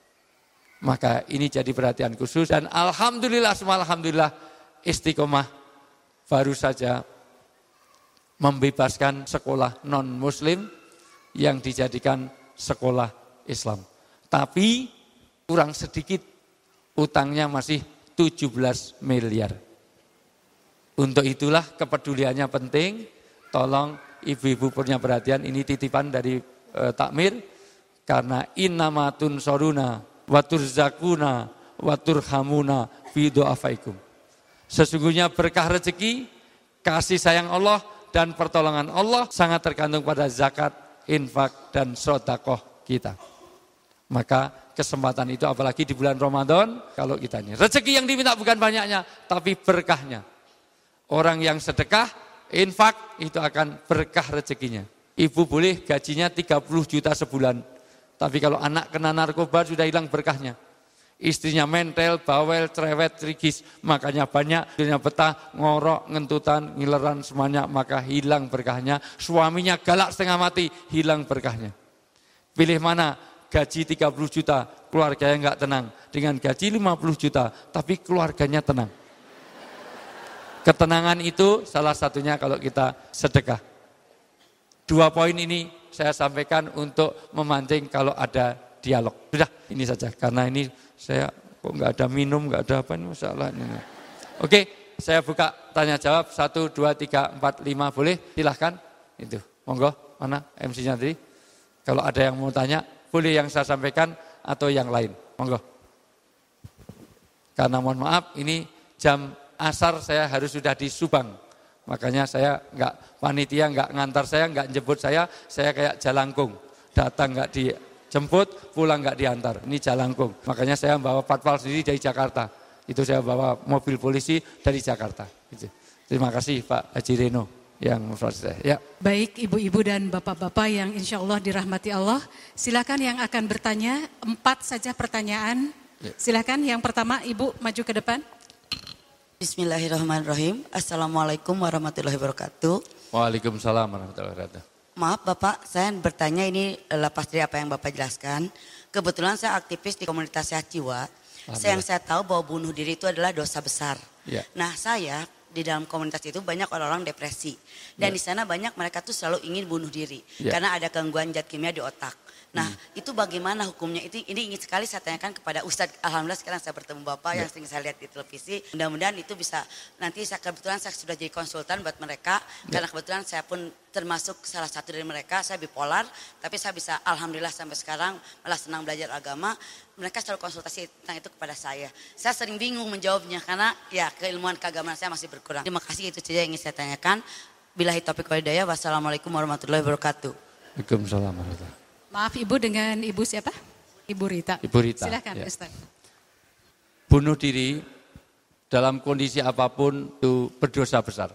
Maka ini jadi perhatian khusus. Dan alhamdulillah, semua alhamdulillah, Istiqomah baru saja membebaskan sekolah non-muslim yang dijadikan sekolah Islam. Tapi kurang sedikit, utangnya masih 17 miliar. Untuk itulah kepeduliannya penting, tolong ibu-ibu punya perhatian, ini titipan dari takmir, karena innamatun soruna waturzakuna waturhamuna bidu'afaikum. Sesungguhnya berkah rezeki, kasih sayang Allah, dan pertolongan Allah sangat tergantung pada zakat, infak, dan sedekah kita. Maka kesempatan itu apalagi di bulan Ramadan, kalau kita ini rezeki yang diminta bukan banyaknya, tapi berkahnya. Orang yang sedekah, infak, itu akan berkah rezekinya. Ibu boleh gajinya 30 juta sebulan, tapi kalau anak kena narkoba sudah hilang berkahnya. Istrinya mentel, bawel, cerewet, trigis, makanya banyak, istrinya betah, ngorok, ngentutan, ngileran semuanya, maka hilang berkahnya. Suaminya galak setengah mati, hilang berkahnya. Pilih mana? Gaji 30 juta, keluarganya enggak tenang. Dengan gaji 50 juta, tapi keluarganya tenang. Ketenangan itu salah satunya kalau kita sedekah. 2 poin ini saya sampaikan untuk memancing kalau ada dialog. Sudah, ini saja. Karena ini saya kok nggak ada minum, nggak ada apa, ini masalah ini. Oke, saya buka tanya jawab 1, 2, 3, 4, 5 boleh, silahkan. Itu, monggo, mana MC-nya tadi? Kalau ada yang mau tanya, boleh yang saya sampaikan atau yang lain, monggo. Karena mohon maaf, ini jam asar saya harus sudah di Subang. Makanya saya nggak panitia, nggak ngantar saya, nggak jemput saya kayak jalangkung. Datang nggak dijemput, pulang nggak diantar. Ini jalangkung. Makanya saya bawa patwal sendiri dari Jakarta. Itu saya bawa mobil polisi dari Jakarta. Gitu. Terima kasih Pak Haji Reno yang memfasilitasi. Ya. Baik ibu-ibu dan bapak-bapak yang insya Allah dirahmati Allah. Silakan yang akan bertanya, 4 saja pertanyaan. Ya. Silakan yang pertama Ibu maju ke depan. Bismillahirrahmanirrahim. Assalamualaikum warahmatullahi wabarakatuh. Waalaikumsalam warahmatullahi wabarakatuh. Maaf Bapak, saya bertanya ini lepas dari apa yang Bapak jelaskan. Kebetulan saya aktivis di komunitas sehat jiwa. Yang saya tahu bahwa bunuh diri itu adalah dosa besar. Ya. Nah saya di dalam komunitas itu banyak orang-orang depresi. Dan di sana banyak mereka tuh selalu ingin bunuh diri. Karena ada gangguan zat kimia di otak. Nah itu bagaimana hukumnya? Ini ingin sekali saya tanyakan kepada Ustadz. Alhamdulillah sekarang saya bertemu Bapak yang sering saya lihat di televisi. Mudah-mudahan itu bisa, nanti kebetulan saya sudah jadi konsultan buat mereka. Karena kebetulan saya pun termasuk salah satu dari mereka, saya bipolar. Tapi saya bisa alhamdulillah sampai sekarang malah senang belajar agama. Mereka selalu konsultasi tentang itu kepada saya. Saya sering bingung menjawabnya karena ya keilmuan keagamaan saya masih berkurang. Terima kasih, itu saja yang ingin saya tanyakan. Billahi taufiq wal hidayah. Wassalamualaikum warahmatullahi wabarakatuh. Waalaikumsalam warahmatullahi. Maaf Ibu, dengan Ibu siapa? Ibu Rita. Ibu Rita. Silakan ya. Ustaz. Bunuh diri dalam kondisi apapun itu berdosa besar.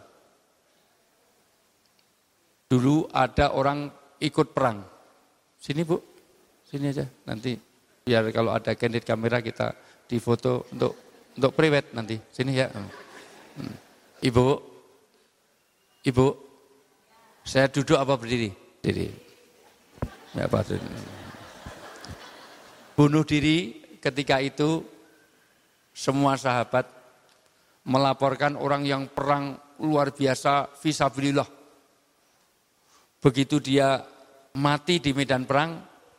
Dulu ada orang ikut perang. Sini Bu, sini aja. Nanti biar kalau ada candid kamera kita difoto untuk private nanti. Sini ya. Ibu, saya duduk apa berdiri? Diri. Ya, bunuh diri ketika itu semua sahabat melaporkan orang yang perang luar biasa fisabilillah. Begitu dia mati di medan perang,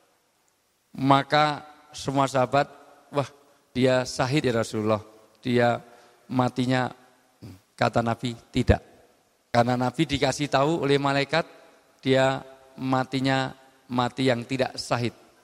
maka semua sahabat, wah dia syahid ya Rasulullah. Dia matinya, kata Nabi, tidak. Karena Nabi dikasih tahu oleh malaikat, dia matinya mati yang tidak syahid.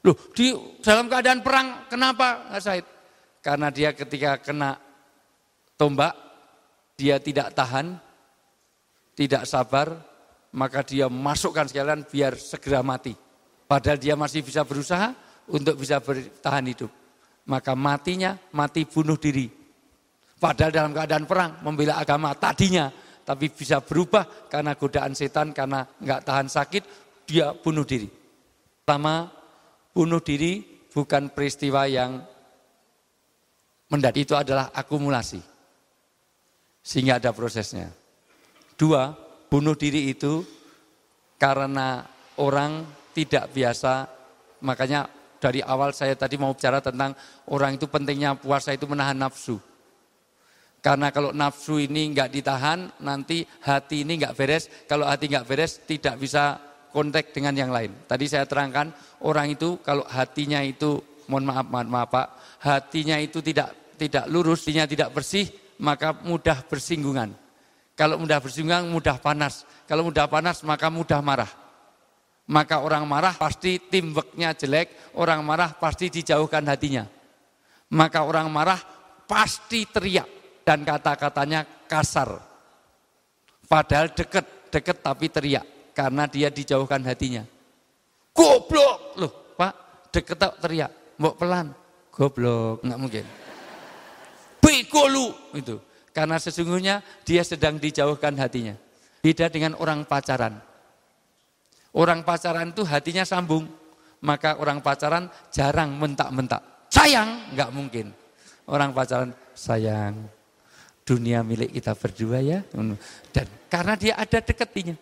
Loh, di dalam keadaan perang kenapa nggak syahid? Karena dia ketika kena tombak, dia tidak tahan, tidak sabar, maka dia masukkan sekalian biar segera mati. Padahal dia masih bisa berusaha untuk bisa bertahan hidup. Maka matinya mati bunuh diri. Padahal dalam keadaan perang membela agama tadinya, tapi bisa berubah karena godaan setan, karena nggak tahan sakit, dia bunuh diri. Pertama, bunuh diri bukan peristiwa yang mendadak, itu adalah akumulasi. Sehingga ada prosesnya. Dua, bunuh diri itu karena orang tidak biasa, makanya dari awal saya tadi mau bicara tentang orang itu pentingnya puasa itu menahan nafsu. Karena kalau nafsu ini enggak ditahan, nanti hati ini enggak beres. Kalau hati enggak beres, tidak bisa kontak dengan yang lain. Tadi saya terangkan, orang itu kalau hatinya itu, mohon maaf Pak, hatinya itu tidak lurus, hatinya tidak bersih, maka mudah bersinggungan. Kalau mudah bersinggungan, mudah panas. Kalau mudah panas, maka mudah marah. Maka orang marah pasti teamworknya jelek, orang marah pasti dijauhkan hatinya. Maka orang marah pasti teriak dan kata-katanya kasar. Padahal deket tapi teriak karena dia dijauhkan hatinya. Goblok, loh Pak, deket teriak, mbok pelan, goblok, nggak mungkin. Bego lu, itu. Karena sesungguhnya dia sedang dijauhkan hatinya. Beda dengan orang pacaran. Orang pacaran itu hatinya sambung, maka orang pacaran jarang mentak-mentak. Sayang, nggak mungkin. Orang pacaran, sayang, dunia milik kita berdua ya. Dan karena dia ada deketinya.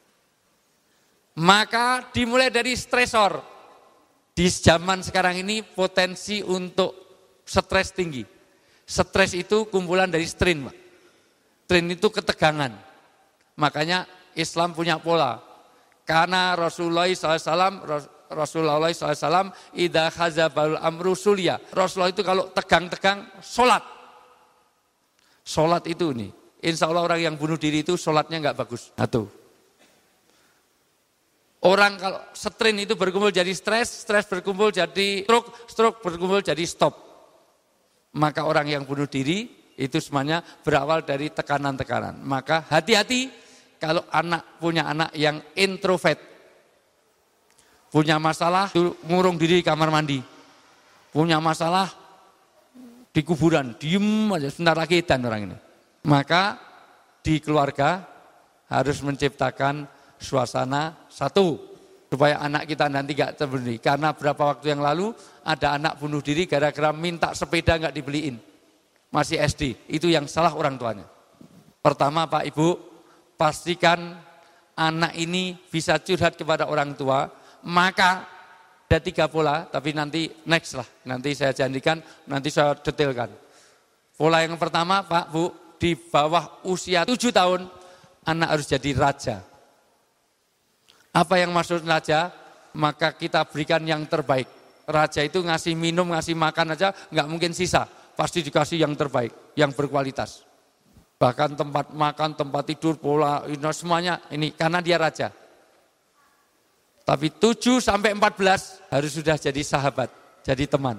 Maka dimulai dari stresor. Di zaman sekarang ini potensi untuk stres tinggi. Stres itu kumpulan dari strain, Pak. Strain itu ketegangan. Makanya Islam punya pola. Karena Rasulullah SAW idza khazabal amru sulya. Rasulullah itu kalau tegang-tegang sholat. Sholat itu nih, insya Allah orang yang bunuh diri itu sholatnya nggak bagus. Satu. Orang kalau strain itu berkumpul jadi stres, stres berkumpul jadi stroke, stroke berkumpul jadi stop. Maka orang yang bunuh diri itu semuanya berawal dari tekanan-tekanan. Maka hati-hati. Kalau punya anak yang introvert, punya masalah ngurung diri di kamar mandi, punya masalah di kuburan, diem aja, sebentar lagi edan orang ini. Maka di keluarga harus menciptakan suasana satu, supaya anak kita nanti gak terbunuh. Karena berapa waktu yang lalu ada anak bunuh diri gara-gara minta sepeda gak dibeliin, masih SD, itu yang salah orang tuanya. Pertama Pak Ibu, pastikan anak ini bisa curhat kepada orang tua, maka ada 3 pola, tapi nanti next lah, nanti saya janjikan, nanti saya detailkan. Pola yang pertama Pak Bu, di bawah usia 7 tahun, anak harus jadi raja. Apa yang maksud raja? Maka kita berikan yang terbaik. Raja itu ngasih minum, ngasih makan aja, nggak mungkin sisa, pasti dikasih yang terbaik, yang berkualitas. Bahkan tempat makan, tempat tidur, pola, semuanya ini karena dia raja. Tapi 7 sampai 14 harus sudah jadi sahabat, jadi teman.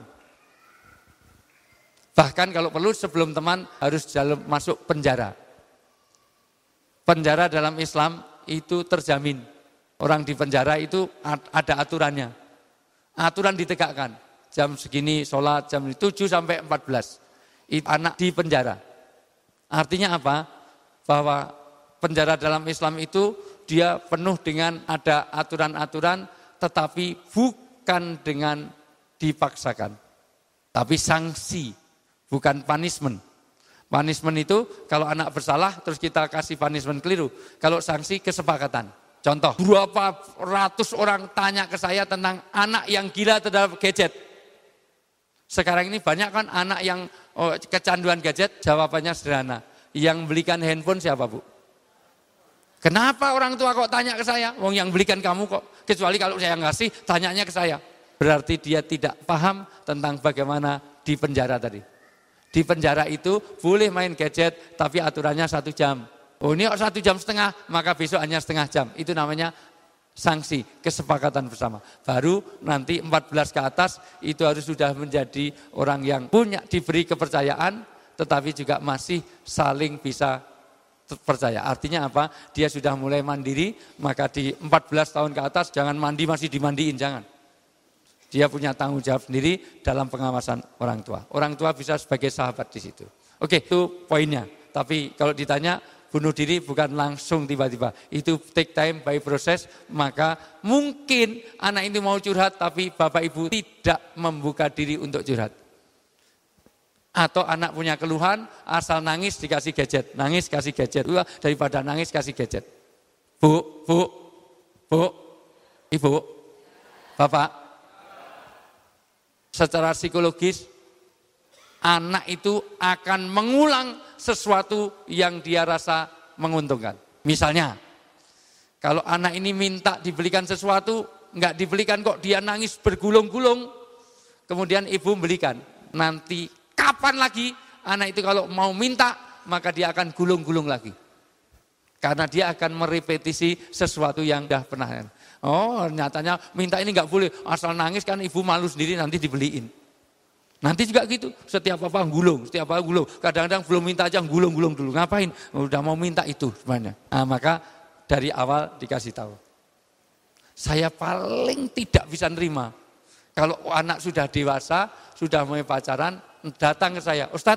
Bahkan kalau perlu sebelum teman harus masuk penjara. Penjara dalam Islam itu terjamin. Orang di penjara itu ada aturannya. Aturan ditegakkan. Jam segini sholat, jam 7 sampai 14. Itu anak di penjara. Artinya apa? Bahwa penjara dalam Islam itu dia penuh dengan ada aturan-aturan, tetapi bukan dengan dipaksakan. Tapi sanksi, bukan punishment. Punishment itu kalau anak bersalah terus kita kasih punishment keliru. Kalau sanksi kesepakatan. Contoh, berapa ratus orang tanya ke saya tentang anak yang gila terhadap gadget. Sekarang ini banyak kan anak yang kecanduan gadget, jawabannya sederhana. Yang belikan handphone siapa Bu? Kenapa orang tua kok tanya ke saya? Wong yang belikan kamu kok. Kecuali kalau saya ngasih, tanyanya ke saya. Berarti dia tidak paham tentang bagaimana di penjara tadi. Di penjara itu boleh main gadget, tapi aturannya 1 jam. Oh ini 1,5 jam, maka besok hanya setengah jam. Itu namanya sanksi, kesepakatan bersama. Baru nanti 14 ke atas itu harus sudah menjadi orang yang punya diberi kepercayaan, tetapi juga masih saling bisa percaya. Artinya apa? Dia sudah mulai mandiri, maka di 14 tahun ke atas jangan mandi masih dimandiin, jangan. Dia punya tanggung jawab sendiri dalam pengawasan orang tua. Orang tua bisa sebagai sahabat di situ. Oke, itu poinnya. Tapi kalau ditanya, bunuh diri bukan langsung tiba-tiba. Itu take time by proses, maka mungkin anak itu mau curhat tapi bapak ibu tidak membuka diri untuk curhat. Atau anak punya keluhan, asal nangis dikasih gadget. Nangis kasih gadget. Daripada nangis kasih gadget. Bu, ibu, bapak. Secara psikologis, anak itu akan mengulang sesuatu yang dia rasa menguntungkan. Misalnya, kalau anak ini minta dibelikan sesuatu, enggak dibelikan kok dia nangis bergulung-gulung, kemudian ibu belikan. Nanti kapan lagi anak itu kalau mau minta, maka dia akan gulung-gulung lagi. Karena dia akan merepetisi sesuatu yang sudah pernah. Oh, nyatanya minta ini enggak boleh, asal nangis kan ibu malu sendiri nanti dibeliin. Nanti juga gitu, setiap apa gulung, kadang-kadang belum minta aja gulung-gulung dulu, ngapain? Udah mau minta itu sebenarnya. Nah, maka dari awal dikasih tahu. Saya paling tidak bisa nerima, kalau anak sudah dewasa, sudah mulai pacaran, datang ke saya, Ustadz,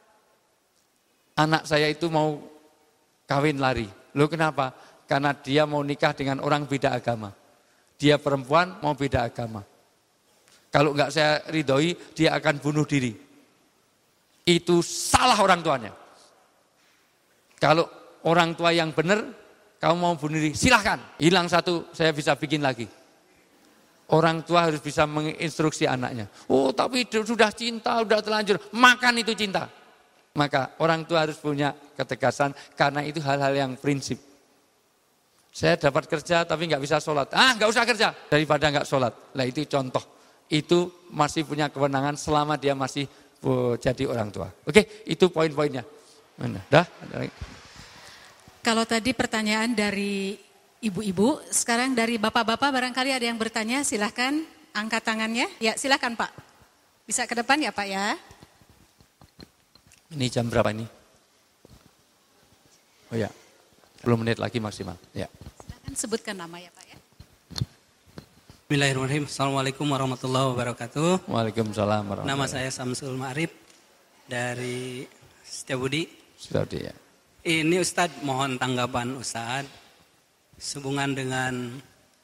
anak saya itu mau kawin lari. Loh kenapa? Karena dia mau nikah dengan orang beda agama. Dia perempuan mau beda agama. Kalau enggak saya ridhoi, dia akan bunuh diri. Itu salah orang tuanya. Kalau orang tua yang benar, kamu mau bunuh diri, silahkan. Hilang satu, saya bisa bikin lagi. Orang tua harus bisa menginstruksi anaknya. Oh tapi sudah cinta, sudah terlanjur, makan itu cinta. Maka orang tua harus punya ketegasan, karena itu hal-hal yang prinsip. Saya dapat kerja tapi enggak bisa sholat. Enggak usah kerja, daripada enggak sholat. Lah itu contoh. Itu masih punya kewenangan selama dia masih jadi orang tua. Oke, itu poin-poinnya. Dah? Kalau tadi pertanyaan dari ibu-ibu, sekarang dari bapak-bapak barangkali ada yang bertanya, silahkan angkat tangannya. Ya silahkan Pak, bisa ke depan ya Pak ya. Ini jam berapa ini? Oh ya, 10 menit lagi maksimal. Ya. Silahkan sebutkan nama ya Pak ya. Bismillahirrahmanirrahim. Assalamualaikum warahmatullahi wabarakatuh. Waalaikumsalam warahmatullahi wabarakatuh. Nama saya Samsul Ma'arif dari Setiabudi. Setiabudi ya. Ini Ustadz, mohon tanggapan Ustadz sehubungan dengan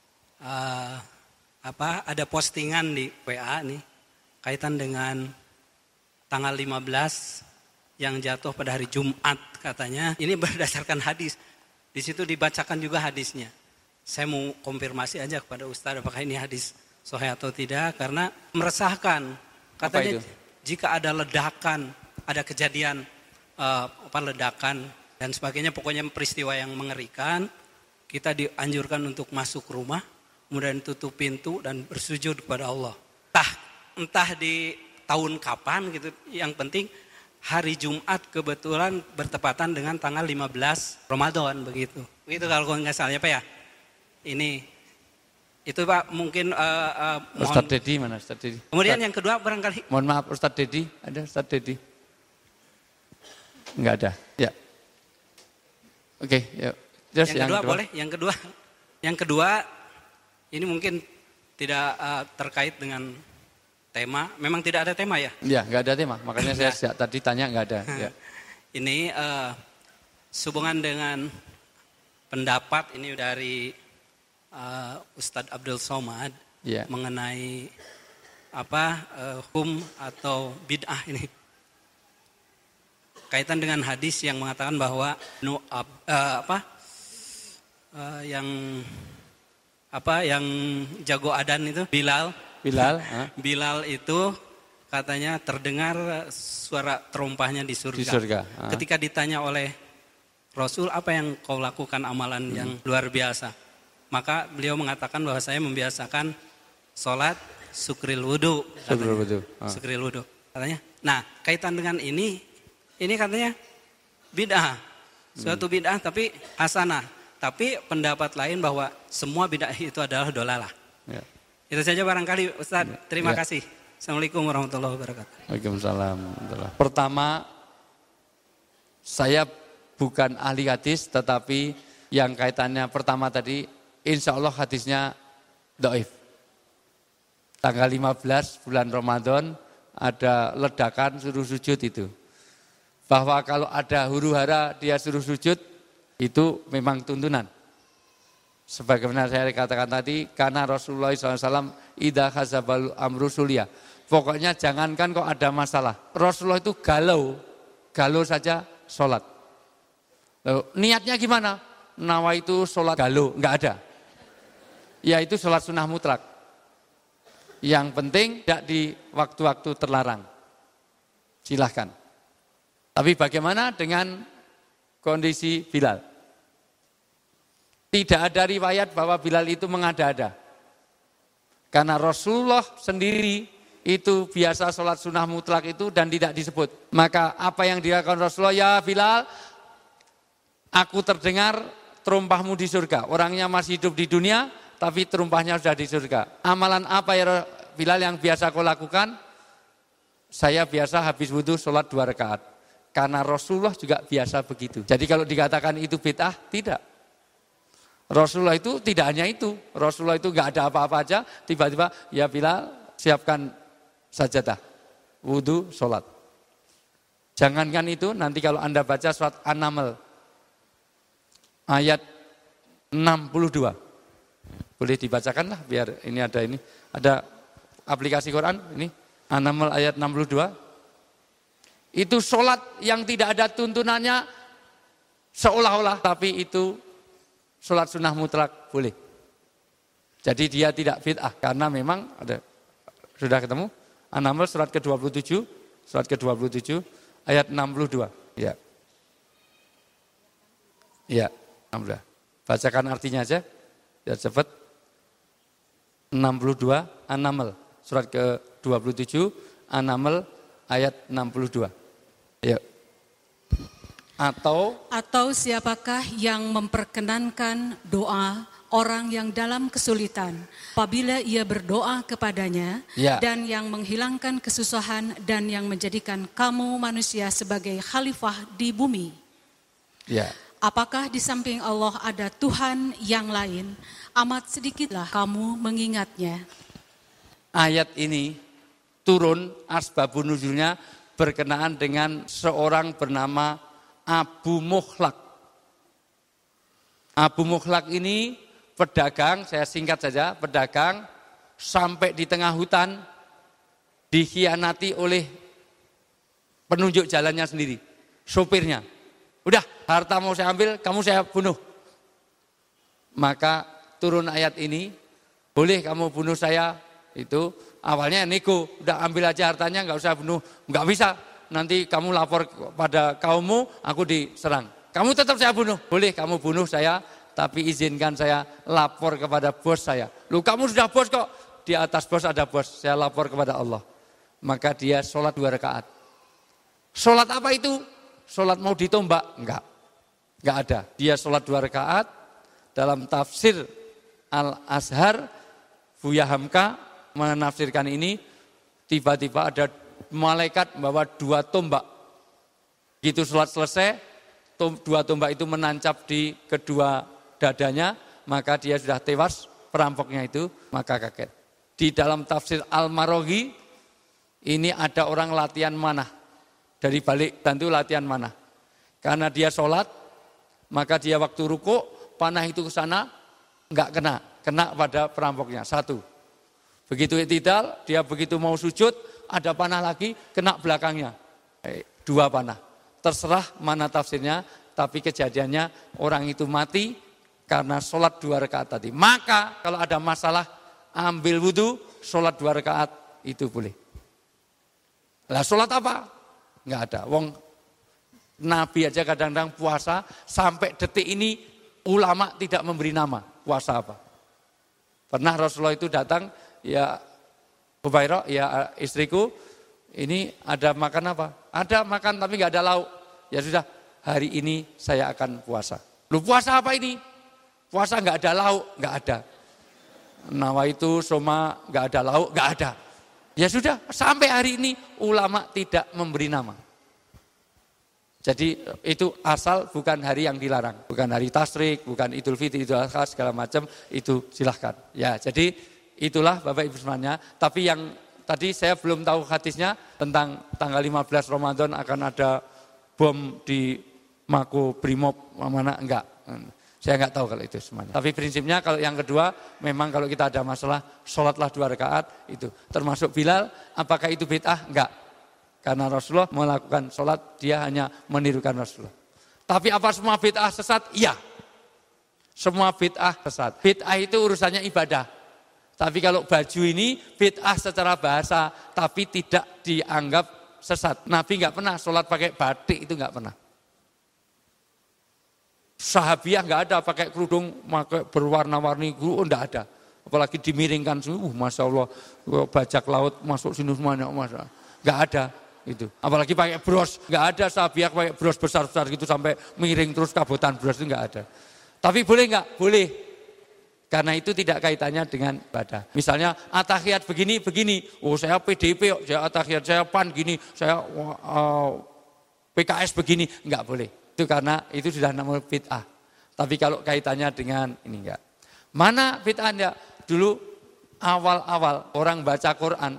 ada postingan di WA nih kaitan dengan tanggal 15 yang jatuh pada hari Jumat katanya. Ini berdasarkan hadis. Di situ dibacakan juga hadisnya. Saya mau konfirmasi aja kepada Ustadz apakah ini hadis sahih atau tidak, karena meresahkan. Katanya jika ada ledakan, ada kejadian ledakan dan sebagainya, pokoknya peristiwa yang mengerikan, kita dianjurkan untuk masuk rumah, kemudian tutup pintu dan bersujud kepada Allah. Entah di tahun kapan gitu, yang penting hari Jumat kebetulan bertepatan dengan tanggal 15 Ramadan begitu. Begitu kalau nggak salah ya Pak ya. Ini itu Pak mungkin Ustadz Dedi mana Ustadz Dedi? Kemudian yang kedua barangkali. Mohon maaf Ustadz Dedi, ada Ustadz Dedi? Enggak ada. Ya. Oke, ya. Just yang kedua boleh, yang kedua ini mungkin tidak terkait dengan tema. Memang tidak ada tema ya? Iya, enggak ada tema. Makanya saya sejak tadi tanya enggak ada. Ya. Ini sehubungan dengan pendapat ini dari Ustadz Abdul Somad mengenai hukum atau bid'ah ini. Kaitan dengan hadis yang mengatakan bahwa yang jago adzan itu Bilal itu katanya terdengar suara terompahnya di surga. Ketika ditanya oleh Rasul, apa yang kau lakukan amalan yang luar biasa? Maka beliau mengatakan bahwa saya membiasakan sholat sukril wudu. Sukril wudu katanya. Nah, kaitan dengan ini katanya bid'ah. Suatu bid'ah tapi hasanah. Tapi pendapat lain bahwa semua bid'ah itu adalah dolalah. Ya. Itu saja barangkali Ustaz. Terima Ya. kasih. Assalamualaikum warahmatullahi wabarakatuh. Waalaikumsalam. Pertama, saya bukan ahli hadis, tetapi yang kaitannya pertama tadi, insya Allah hadisnya dhaif. Tanggal 15 bulan Ramadan ada ledakan suruh sujud itu. Bahwa kalau ada huru hara dia suruh sujud, itu memang tuntunan. Sebagaimana saya katakan tadi, karena Rasulullah SAW idza khazabal amru sulia. Pokoknya jangankan kok ada masalah. Rasulullah itu galau saja sholat. Lalu, niatnya gimana? Nawa itu sholat galau, enggak ada. Yaitu sholat sunnah mutlak. Yang penting tidak di waktu-waktu terlarang. Silahkan. Tapi bagaimana dengan kondisi Bilal? Tidak ada riwayat bahwa Bilal itu mengada-ada. Karena Rasulullah sendiri itu biasa sholat sunnah mutlak itu dan tidak disebut. Maka apa yang dilakukan Rasulullah, ya Bilal, aku terdengar terumpahmu di surga. Orangnya masih hidup di dunia, tapi terumpahnya sudah di surga. Amalan apa ya Bilal yang biasa kau lakukan? Saya biasa habis wudhu sholat 2 rakaat. Karena Rasulullah juga biasa begitu. Jadi kalau dikatakan itu bid'ah, tidak. Rasulullah itu tidak hanya itu. Rasulullah itu enggak ada apa-apa aja, tiba-tiba ya Bilal siapkan sajadah, wudhu, sholat. Jangankan itu, nanti kalau Anda baca surat An-Naml ayat 62. Boleh dibacakan lah biar ini ada ini. Ada aplikasi Quran ini An-Naml ayat 62. Itu sholat yang tidak ada tuntunannya seolah-olah, tapi itu sholat sunnah mutlak boleh. Jadi dia tidak bid'ah karena memang ada. Sudah ketemu? An-Naml surat ke-27, surat ke-27 ayat 62. Ya. Ya, 62. Bacakan artinya aja biar cepat. 62 An-Naml surat ke-27 An-Naml ayat 62. Ayo. Atau siapakah yang memperkenankan doa orang yang dalam kesulitan apabila ia berdoa kepadanya, ya, dan yang menghilangkan kesusahan dan yang menjadikan kamu manusia sebagai khalifah di bumi. Ya. Apakah di samping Allah ada Tuhan yang lain? Amat sedikitlah kamu mengingatnya. Ayat ini turun asbabun nuzulnya berkenaan dengan seorang bernama Abu Mukhlaq. Abu Mukhlaq ini pedagang, saya singkat saja, pedagang sampai di tengah hutan dikhianati oleh penunjuk jalannya sendiri, sopirnya. Udah, harta mau saya ambil, kamu saya bunuh. Maka turun ayat ini, boleh kamu bunuh saya, itu awalnya nego, udah ambil aja hartanya, nggak usah bunuh, nggak bisa. Nanti kamu lapor pada kaummu, aku diserang. Kamu tetap saya bunuh, boleh kamu bunuh saya, tapi izinkan saya lapor kepada bos saya. Lu kamu sudah bos kok, di atas bos ada bos, saya lapor kepada Allah. Maka dia sholat 2 rakaat. Sholat apa itu? Sholat mau ditombak? Enggak ada. Dia sholat 2 rakaat. Dalam tafsir Al-Azhar, Buya Hamka menafsirkan ini, tiba-tiba ada malaikat membawa 2 tombak. Begitu sholat selesai, 2 tombak itu menancap di kedua dadanya, maka dia sudah tewas, perampoknya itu, maka kaget. Di dalam tafsir Al-Maraghi, ini ada orang latihan manah. Dari balik tentu latihan manah. Karena dia sholat, maka dia waktu ruku, panah itu ke sana, enggak kena pada perampoknya, 1. Begitu iktidal, dia begitu mau sujud, ada panah lagi, kena belakangnya. 2 panah. Terserah mana tafsirnya, tapi kejadiannya orang itu mati karena sholat 2 rakaat tadi. Maka kalau ada masalah, ambil wudhu, sholat 2 rakaat, itu boleh. Lah sholat apa? Enggak ada. Wong Nabi aja kadang-kadang puasa, sampai detik ini ulama tidak memberi nama, puasa apa. Pernah Rasulullah itu datang, ya Hubairah, ya istriku, ini ada makan apa? Ada makan tapi enggak ada lauk. Ya sudah, hari ini saya akan puasa. Lu puasa apa ini? puasa nggak ada lauk, nggak ada. Nawaitu soma nggak ada lauk, nggak ada. Ya sudah, sampai hari ini ulama tidak memberi nama. Jadi itu asal bukan hari yang dilarang, bukan hari tasyrik, bukan Idul Fitri, Idul Adha segala macam, itu silahkan. Ya, jadi itulah Bapak Ibu semuanya. Tapi yang tadi saya belum tahu hadisnya tentang tanggal 15 Ramadan akan ada bom di Mako Brimob mana enggak. Saya enggak tahu kalau itu semuanya. Tapi prinsipnya kalau yang kedua, memang kalau kita ada masalah, sholatlah 2 rakaat itu. Termasuk Bilal, apakah itu bid'ah? Enggak. Karena Rasulullah melakukan sholat, dia hanya menirukan Rasulullah. Tapi apa semua bid'ah sesat? Iya. Semua bid'ah sesat. Bid'ah itu urusannya ibadah. Tapi kalau baju ini bid'ah secara bahasa, tapi tidak dianggap sesat. Nabi enggak pernah sholat pakai batik, itu enggak pernah. Sahabiah enggak ada pakai kerudung, pakai berwarna-warni, enggak ada. Apalagi dimiringkan, Masya Allah, bajak laut masuk sini semuanya, Masya Allah. Enggak ada. Itu. Apalagi pakai bros, nggak ada sahabiah pakai bros besar-besar gitu sampai miring terus kabutan bros itu nggak ada. Tapi boleh nggak? Boleh. Karena itu tidak kaitannya dengan ibadah. Misalnya atahiyat begini, oh saya PDIP, saya atahiyat, saya PAN gini, saya PKS begini, nggak boleh. Itu karena itu sudah namanya bid'ah. Tapi kalau kaitannya dengan ini enggak. Mana bid'ahnya? Dulu awal-awal orang baca Quran,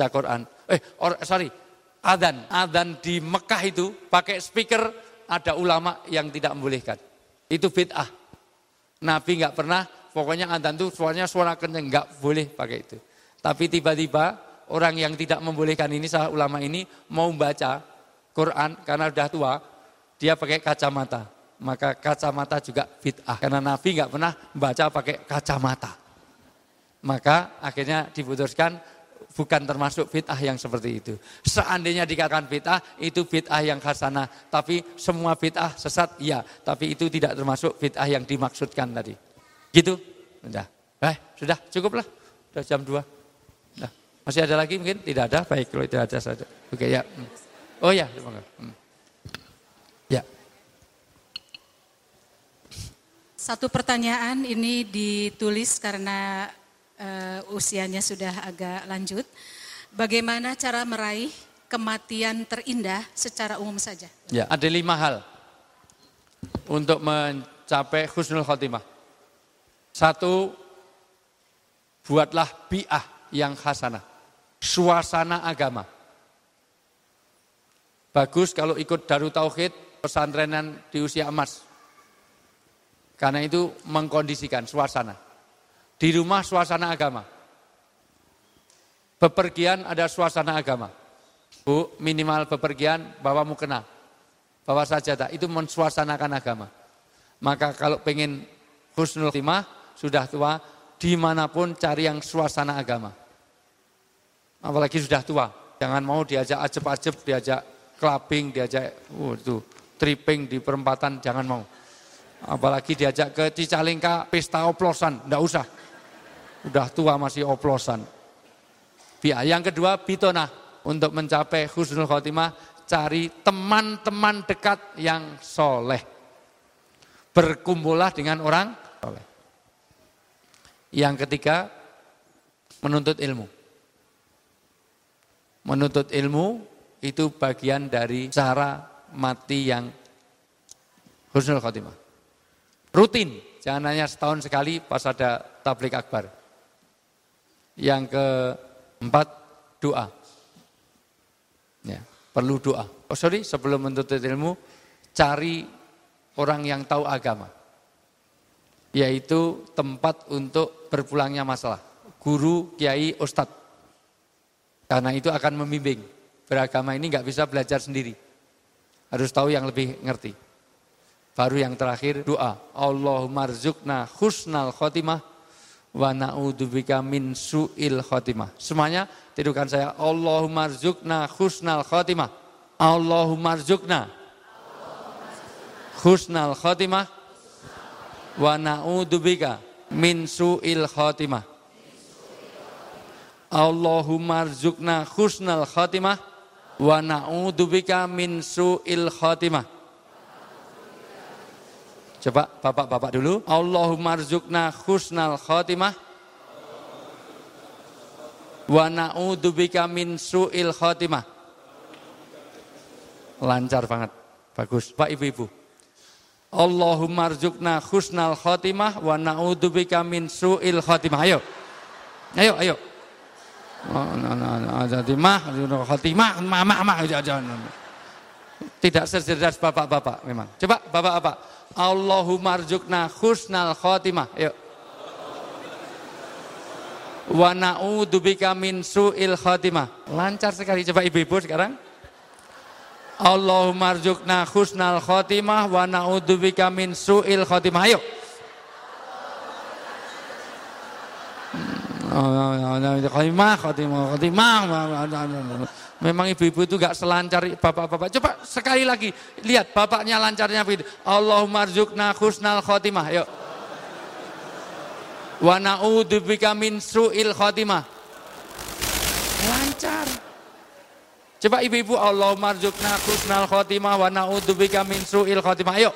Adzan di Mekah itu pakai speaker, ada ulama yang tidak membolehkan. Itu bid'ah. Nabi enggak pernah, pokoknya adzan itu suara kenceng, enggak boleh pakai itu. Tapi tiba-tiba orang yang tidak membolehkan ini, salah ulama ini mau baca Quran karena sudah tua, dia pakai kacamata. Maka kacamata juga bid'ah. Karena Nabi enggak pernah baca pakai kacamata. Maka akhirnya diputuskan bukan termasuk bid'ah yang seperti itu. Seandainya dikatakan bid'ah, itu bid'ah yang hasanah. Tapi semua bid'ah sesat, iya. Tapi itu tidak termasuk bid'ah yang dimaksudkan tadi. Gitu? Sudah. Sudah cukup lah. Sudah jam 2. Nah, masih ada lagi mungkin? Tidak ada? Baik, kalau tidak ada saja. Oke, ya. Oh ya, ya. Satu pertanyaan ini ditulis karena usianya sudah agak lanjut. Bagaimana cara meraih kematian terindah secara umum saja? Ya, ada 5 hal untuk mencapai husnul khotimah. 1, buatlah bi'ah yang hasanah, suasana agama. Bagus kalau ikut Darut Tauhid, pesantrenan di usia emas. Karena itu mengkondisikan suasana. Di rumah suasana agama. Bepergian ada suasana agama. Bu, minimal bepergian bawa mukena, bawa sajadah, itu mensuasanakan agama. Maka kalau pengen husnul khotimah, sudah tua, dimanapun cari yang suasana agama. Apalagi sudah tua, jangan mau diajak ajeb-ajeb, diajak clubbing, diajak itu tripping di perempatan, jangan mau. Apalagi diajak ke Cicalengka pesta oplosan, enggak usah. Udah tua masih oplosan. Yang kedua, bitonah. Untuk mencapai husnul khotimah, cari teman-teman dekat yang soleh. Berkumpullah dengan orang soleh. Yang ketiga, menuntut ilmu. Menuntut ilmu itu bagian dari cara mati yang husnul khotimah. Rutin, jangan hanya setahun sekali pas ada tabligh akbar. Yang keempat, doa. Ya, perlu doa. Sebelum menuntut ilmu, cari orang yang tahu agama. Yaitu tempat untuk berpulangnya masalah. Guru, kiai, ustadz. Karena itu akan membimbing. Beragama ini enggak bisa belajar sendiri. Harus tahu yang lebih ngerti. Baru yang terakhir, doa. Allahumma rzuqna husnal khotimah wa na'udzubika min su'il khotimah. Semuanya tirukan saya. Allahumma rzuqna husnal khotimah. Allahumma rzuqna husnal khotimah wa na'udzubika min su'il khotimah. Allahumma rzuqna husnal khotimah wa na'udzubika min su'il khotimah. Coba bapak-bapak dulu. Allahumma rzuqna husnal khotimah wa na'udzubika min su'il khotimah. Lancar banget. Bagus. Pak ibu-ibu. Allahumma rzuqna husnal khotimah wa na'udzubika min su'il khotimah. Ayo. Ayo. Khotimah, mama. Tidak secerdas bapak-bapak memang. Coba bapak-bapak. Allahumma rzuqna husnal khotimah. Ayo. Wa na'udzubika min su'il khotimah. Lancar sekali. Coba ibu-ibu sekarang. Allahumma rzuqna husnal khotimah wa na'udzubika min su'il khotimah. Ayo. Khotimah. Memang ibu-ibu itu gak selancar bapak-bapak. Coba sekali lagi, lihat bapaknya lancarnya begitu. Allahumma rzuqna husnal khotimah. Ayo. Wa na'udzubika min su'il khotimah. Lancar. Coba ibu-ibu, Allahumma rzuqna husnal khotimah wa na'udzubika min su'il khotimah. Ayo.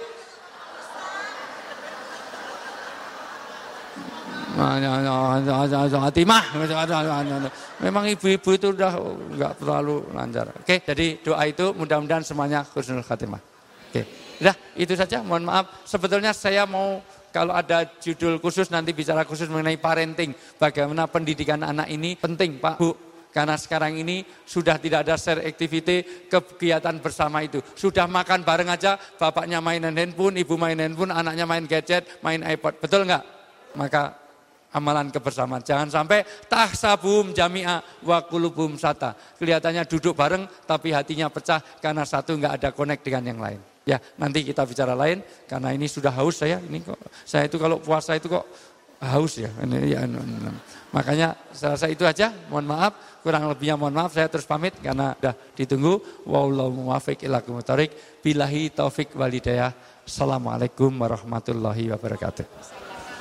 Memang ibu-ibu itu udah enggak terlalu lancar. Oke, jadi doa itu mudah-mudahan semuanya husnul khatimah. Oke. Udah, itu saja. Mohon maaf. Sebetulnya saya mau kalau ada judul khusus nanti bicara khusus mengenai parenting, bagaimana pendidikan anak ini penting, Pak, Bu. Karena sekarang ini sudah tidak ada share activity, kegiatan bersama itu. Sudah makan bareng aja, bapaknya mainan handphone, ibu main handphone, anaknya main gadget, main iPod. Betul enggak? Maka amalan kebersamaan. Jangan sampai tahsabum jami'a wa qulubum sata. Kelihatannya duduk bareng tapi hatinya pecah karena satu enggak ada connect dengan yang lain. Ya, nanti kita bicara lain karena ini sudah haus saya. Ini kok saya itu kalau puasa itu kok haus ya. Makanya saya rasa itu aja. Mohon maaf, kurang lebihnya mohon maaf. Saya terus pamit karena sudah ditunggu. Wallahu muwaffiq ila aqwamit thoriq. Billahi taufik wal hidayah. Assalamualaikum warahmatullahi wabarakatuh.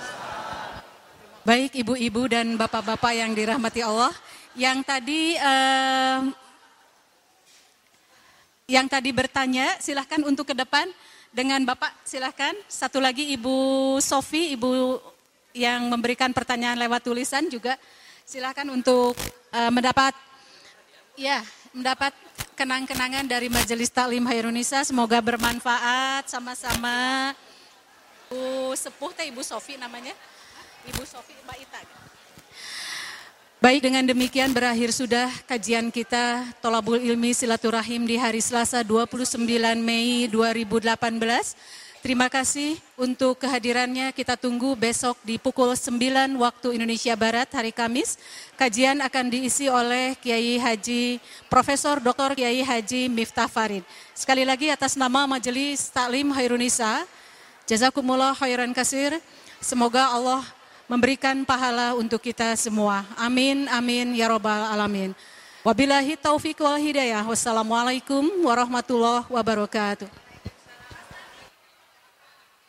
Baik ibu-ibu dan bapak-bapak yang dirahmati Allah, yang tadi bertanya silahkan untuk ke depan dengan Bapak, silahkan. Satu lagi Ibu Sofi, ibu yang memberikan pertanyaan lewat tulisan juga silahkan untuk mendapat kenang-kenangan dari Majelis Taklim Khairunisa. Semoga bermanfaat sama-sama. Ibu Sepuh Ibu Sofi namanya. Ibu Sofi, Mbak Ita. Baik, dengan demikian berakhir sudah kajian kita Tholabul Ilmi Silaturahim di hari Selasa 29 Mei 2018. Terima kasih untuk kehadirannya. Kita tunggu besok di pukul 9 waktu Indonesia Barat hari Kamis. Kajian akan diisi oleh Kiai Haji Profesor Dr. Kiai Haji Miftah Farid. Sekali lagi atas nama Majelis Taklim Khairunisa, jazakumullah khairan katsir. Semoga Allah memberikan pahala untuk kita semua. Amin, amin, ya robbal alamin. Wabillahi taufiq wal hidayah. Wassalamualaikum warahmatullahi wabarakatuh.